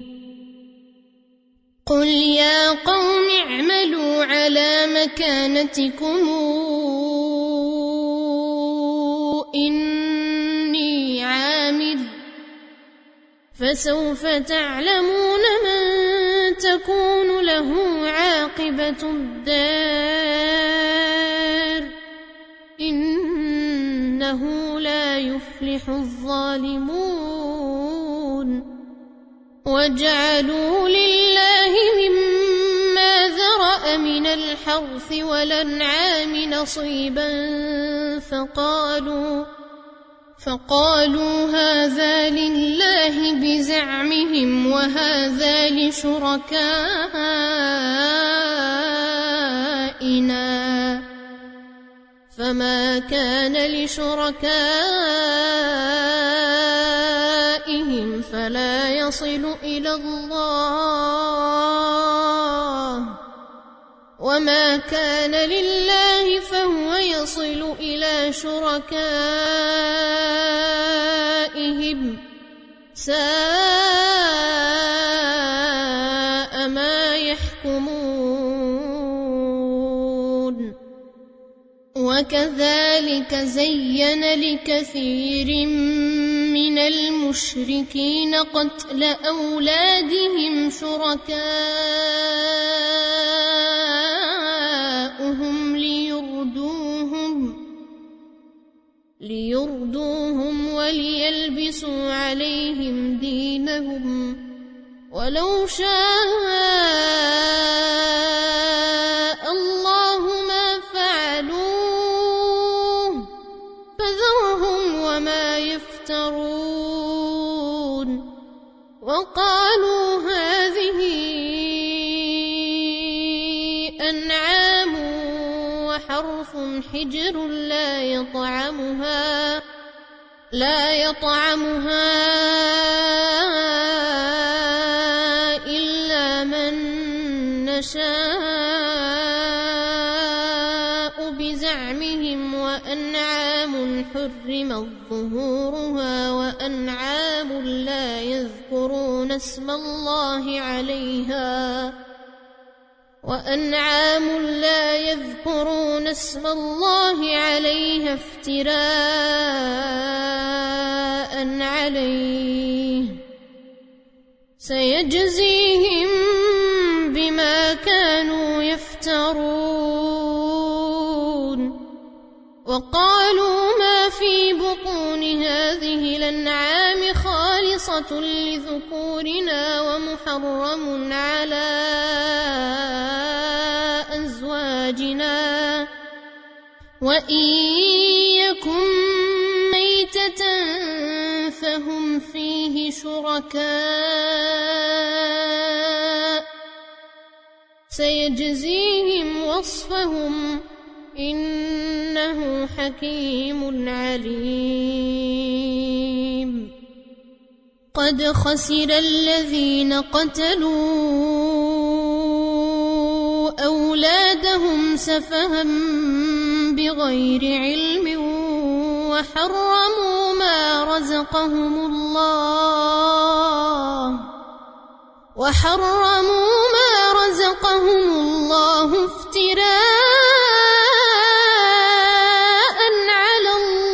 قل يا قوم اعملوا على مكانتكم إني عامل فسوف تعلمون من تكون له عاقبة الدار إنه لا يفلح الظالمون وجعلوا لله مما ذرأ من الحرث والأنعام نصيبا فقالوا هذا لله بزعمهم وهذا لشركائنا فما كان لشركائهم فلا يصل إلى الله وما كان لله فهو يصل إلى شركائهم ساء ما يحكمون وكذلك زين لكثير من المشركين قتل أولادهم شركاؤهم ليردوهم وليلبسوا عليهم دينهم ولو شاء الله ما فعلوه فذرهم وما يفترون وقالوا هذه أنعام وحرث حجر لا يطعمها إلا من نشاء بزعمهم وأنعام حرمت ظهورها وأنعام لا يذكرون اسم الله عليها افتراء عليه سيجزيهم بما كانوا يفترون وقالوا ما في بطون هذه الأنعام خالصة لذكورنا ومحرم على أزواجنا وإن يكن ميتة فهم فيه شركاء سيجزيهم وصفهم إنه حكيم عليم قد خسر الذين قتلوا أولادهم سفها بغير علم وحرموا ما رزقهم الله افتراء على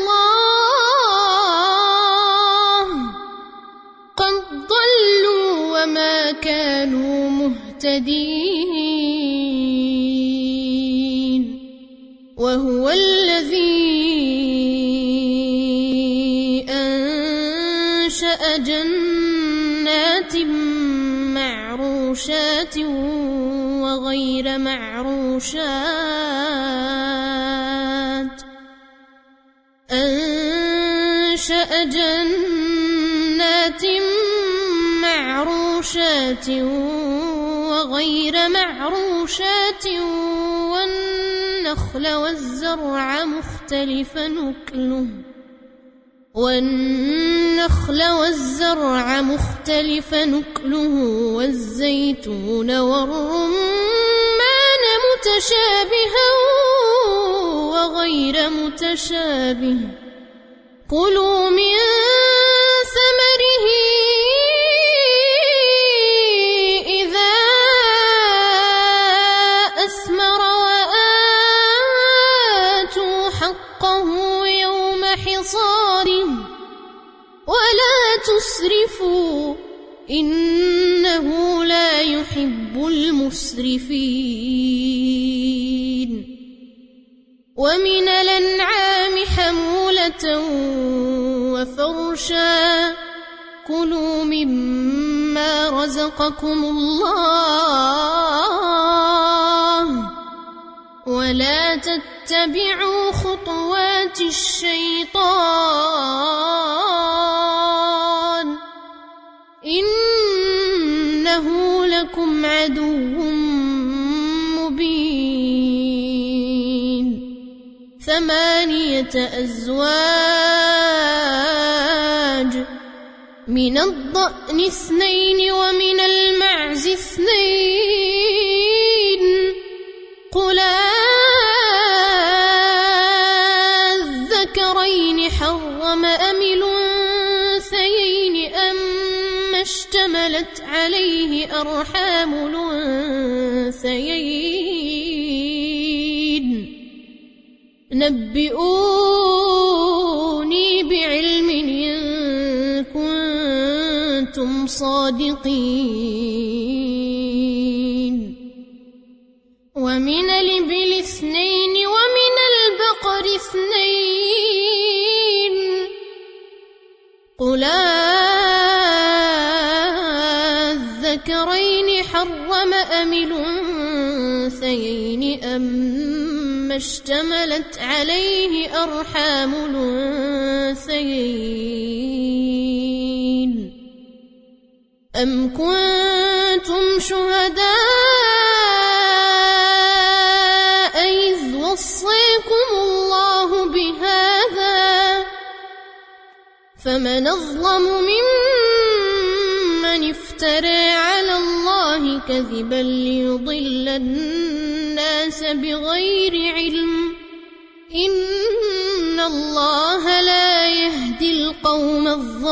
الله قد ضلوا وما كانوا مهتدين وهو الذي أنشأ جنات معروشات وغير معروشات يشأ جنات معروشات وغير معروشات والنخل والزرع مختلف نكله والزيتون والرمان متشابها وغير متشابه كلوا من ثمره إذا أثمر وآتوا حقه يوم حصاده ولا تسرفوا إنه لا يحب المسرفين ومن الأنعام حمولة وفرشا كلوا مما رزقكم الله ولا تتبعوا خطوات الشيطان إنه لكم عدو مبين 8 أزواج من الضأن 2 ومن المعز 2 قل الذكرين حرم أم الأنثيين أما اشتملت عليه أرحام الأنثيين نبئوني بعلم إن كنتم صادقين ومن الإبل 2 ومن البقر 2 قل الذكرين حرم أم الأنثيين أما اشتملت عليه أرحام الأنثيين أم كنتم شهداء إذ وصيكم الله بهذا فمن أظلم ممن افترى على الله كذبا ليضل الناس بغير علم إن الله لا يهدي القوم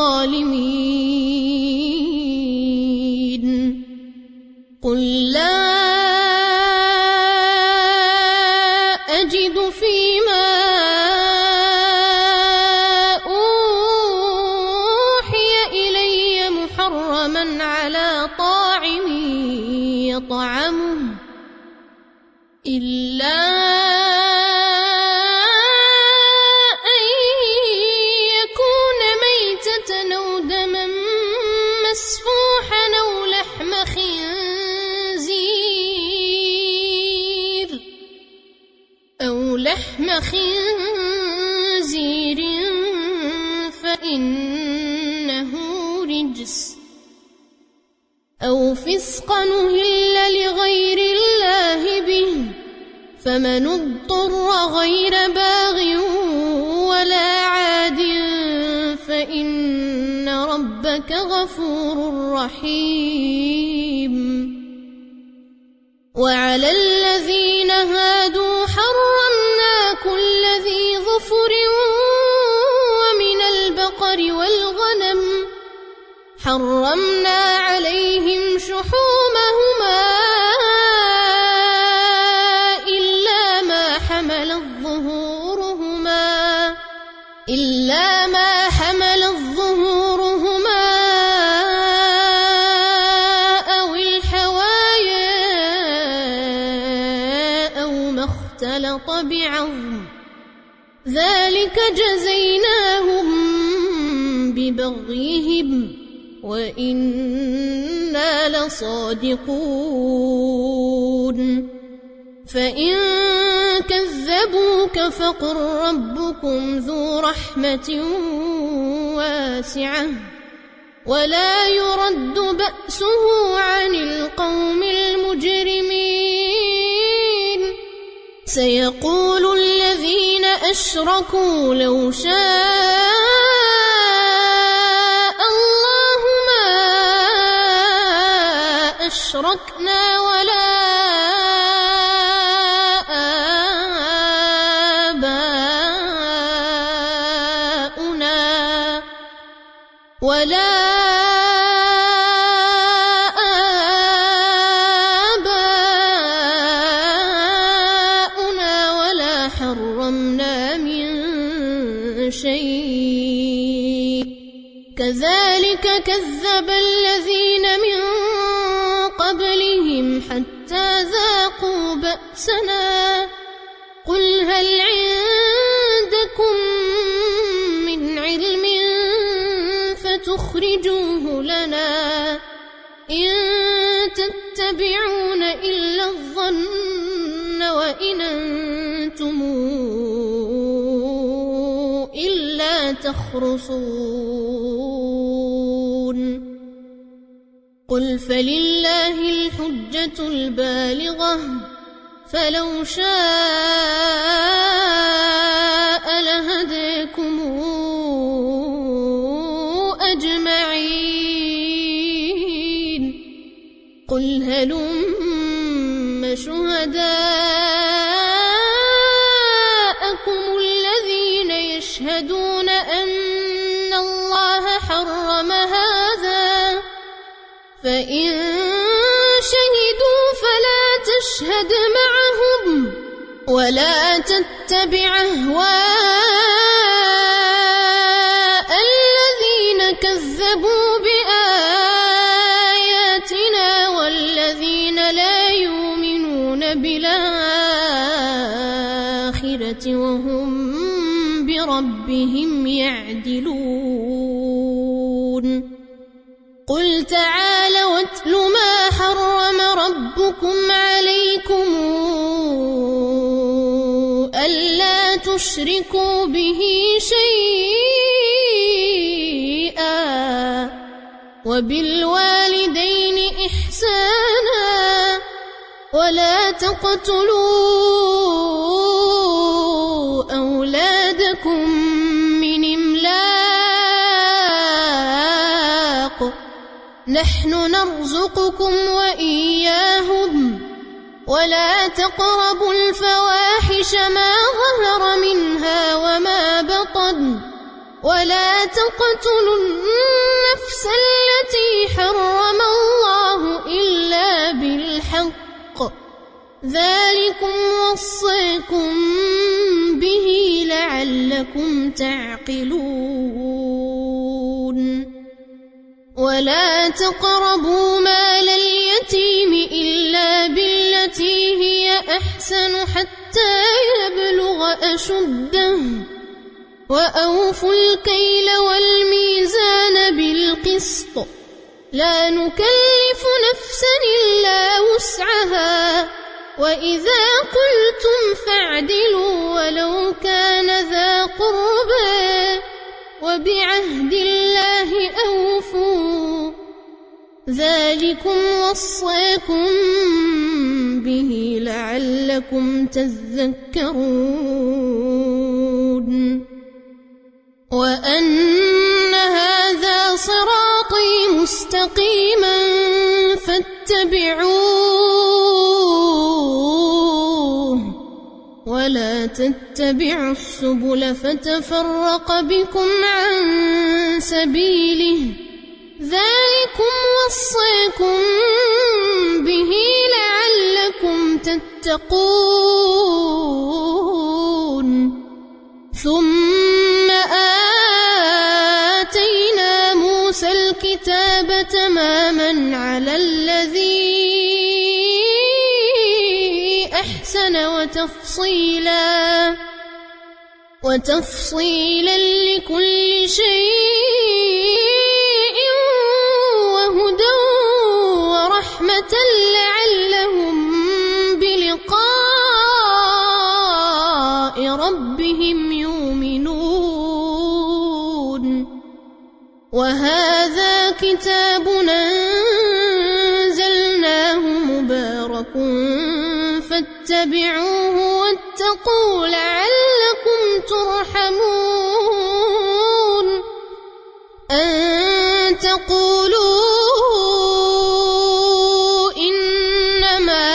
الظالمين قل لا أجد فيما أوحي إلي محرما على طاعم يطعمه إلا أن يكون ميتة أو دما مسفوحا أو لحم خنزير فإنه رجس أو فسقا أهل لغير الله به فمن اضطر غير باغ ولا عاد فإن ربك غفور رحيم وعلى الذين هادوا حرمنا كل ذي ظفر ومن البقر والغنم حرمنا عليهم شحومهما إلا ما حملت ظهورهما أو الحوايا أو ما اختلط بعظم ذلك جزيناهم ببغيهم وإنا لصادقون فإن كذبوك فقل ربكم ذو رحمة واسعة ولا يرد بأسه عن القوم المجرمين سيقول الذين أشركوا لو شاء الله ما أشركنا ولا آباؤنا ولا حرمنا من شيء كذلك كذب الذين من قبلهم حتى ذاقوا بأسنا قل هل عندكم من علم فتخرجوه لنا إن تتبعون إلا الظن وإن أنتم إلا تخرصون قل فلله الحجة البالغة فلو شاء لهديكم أجمعين قل هلم شهداءكم الذين يشهدون أن الله حرم هذا فإن شهدوا فلا تشهد معهم ولا تتبع أهواء الذين كذبوا بآياتنا والذين لا يؤمنون بالآخرة وهم بربهم يعدلون قل تعالوا واتل ما حرم ربكم عليكم ألا تشركوا به شيئا وبالوالدين إحسانا ولا تقتلوا أولادكم من إملاق نحن نرزقكم وإياهم ولا تقربوا الفواحش ما ظهر منها وما بطن ولا تقتلوا النفس التي حرم الله إلا بالحق ذلكم وصيكم به لعلكم تعقلون ولا تقربوا مال اليتيم إلا بالتي هي أحسن حتى يبلغ أشده وأوفوا الكيل والميزان بالقسط لا نكلف نفسا إلا وسعها وإذا قلتم فاعدلوا ولو كان ذا قربى وبعهد الله أوفوا ذلكم وصاكم به لعلكم تذكرون وأن هذا صراطي مستقيما فاتبعوه ولا تتبعوا السبل فتفرق بكم عن سبيله ذلكم وصاكم به لعلكم تتقون ثم آتينا موسى الكتاب تماما على الذي أحسن وتفصيلا لكل شيء وهدى ورحمة لعلهم بلقاء وهذا كتاب أنزلناه مبارك فاتبعوه واتقوا لعلكم ترحمون أن تقولوا إنما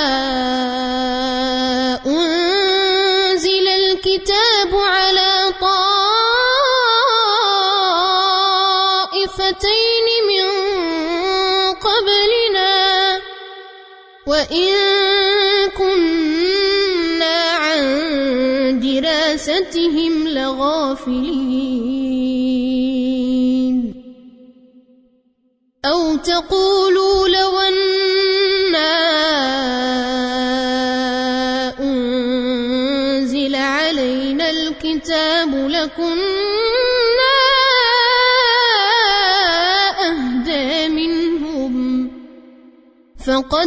أنزل الكتاب على طائفتين من قبلنا وإن كنا عن دراستهم لغافلين أو تقولوا لو أنا أنزل علينا الكتاب لكنا أهدى منهم فقد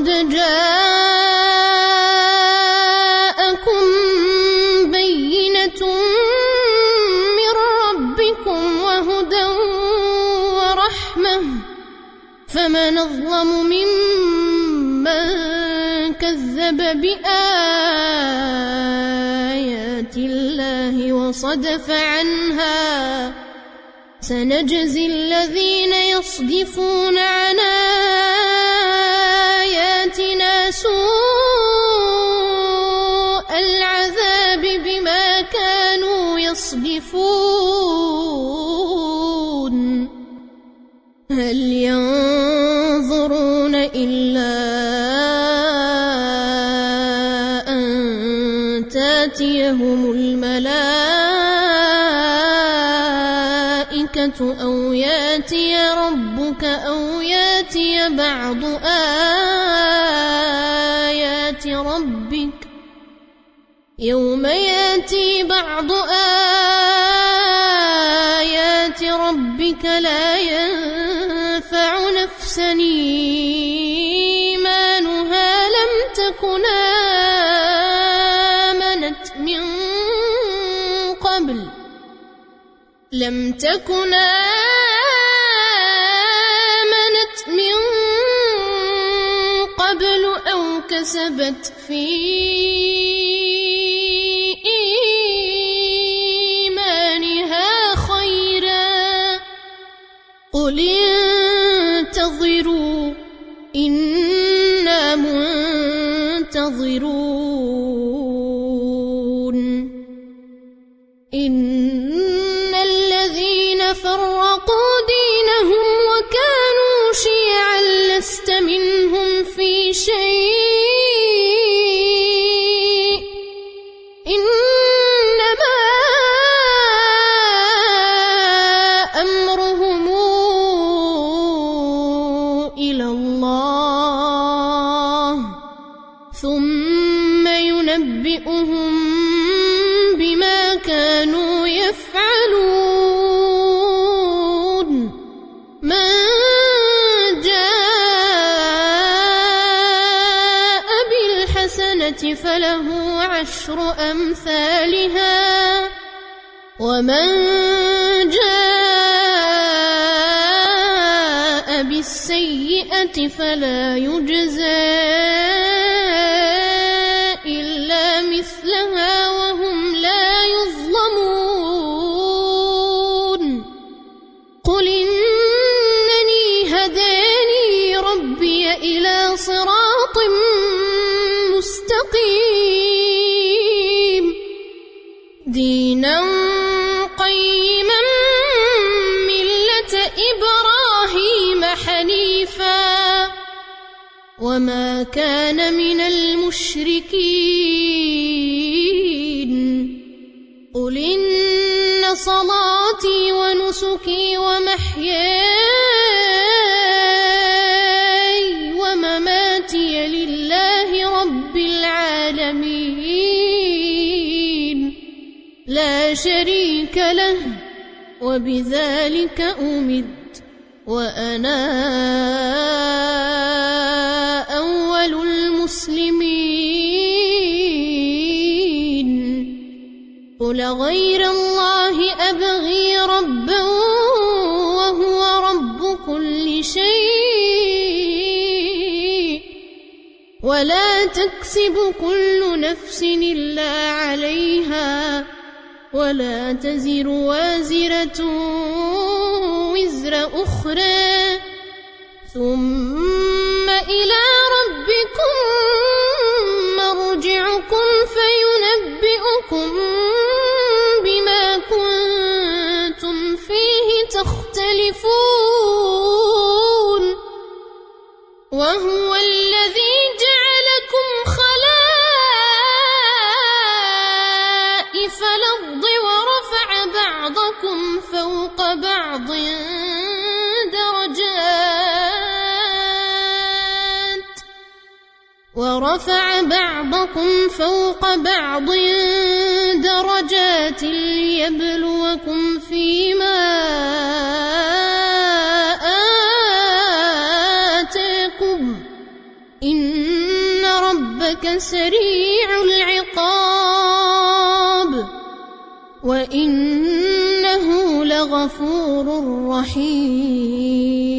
جاءكم بينة من ربكم وهدى ورحمة فمن أظلم ممن كذب بآيات الله وصدف عنها سنجزي الذين يصدفون عن آياتنا سوء العذاب بما كانوا يصدفون هل ينظرون إلا أن تأتيهم الملائكة أو يأتي ربك أو يأتي بعض آيات ربك يوم يأتي بعض آيات ربك لا ينفع نفسا إيمانها لم تكن آمنت من قبل أو كسبت في إيمانها خيرا قل انتظروا إنا منتظرون إن الذين فرقوا دينهم وكانوا شيعا لست منهم في شيء إنما أمرهم إلى الله ثم ينبئهم بما كانوا يفعلون من جاء بالحسنة فله عشر أمثالها ومن جاء بالسيئة فلا يجزى إلا مثلها وهم لا يظلمون قل إنني هداني ربي إلى صراط مستقيم دينا قيما ملة إبراهيم حنيفا وما كان من المشركين قل إن صلاتي ونسكي ومحياي ومماتي لله رب العالمين لا شريك له وبذلك أمرت وأنا أول المسلمين قل غير الله أبغي ربا وهو رب كل شيء ولا تكسب كل نفس إلا عليها ولا تزر وازرة وزر أخرى ثم إلى ربكم مرجعكم فينبئكم بما كنتم فيه تختلفون وهو الذي جعلكم خلائف الأرض ورفع بعضكم فوق بعض درجات ليبلوكم فيما آتاكم إن ربك سريع العقاب وإنه لغفور رحيم.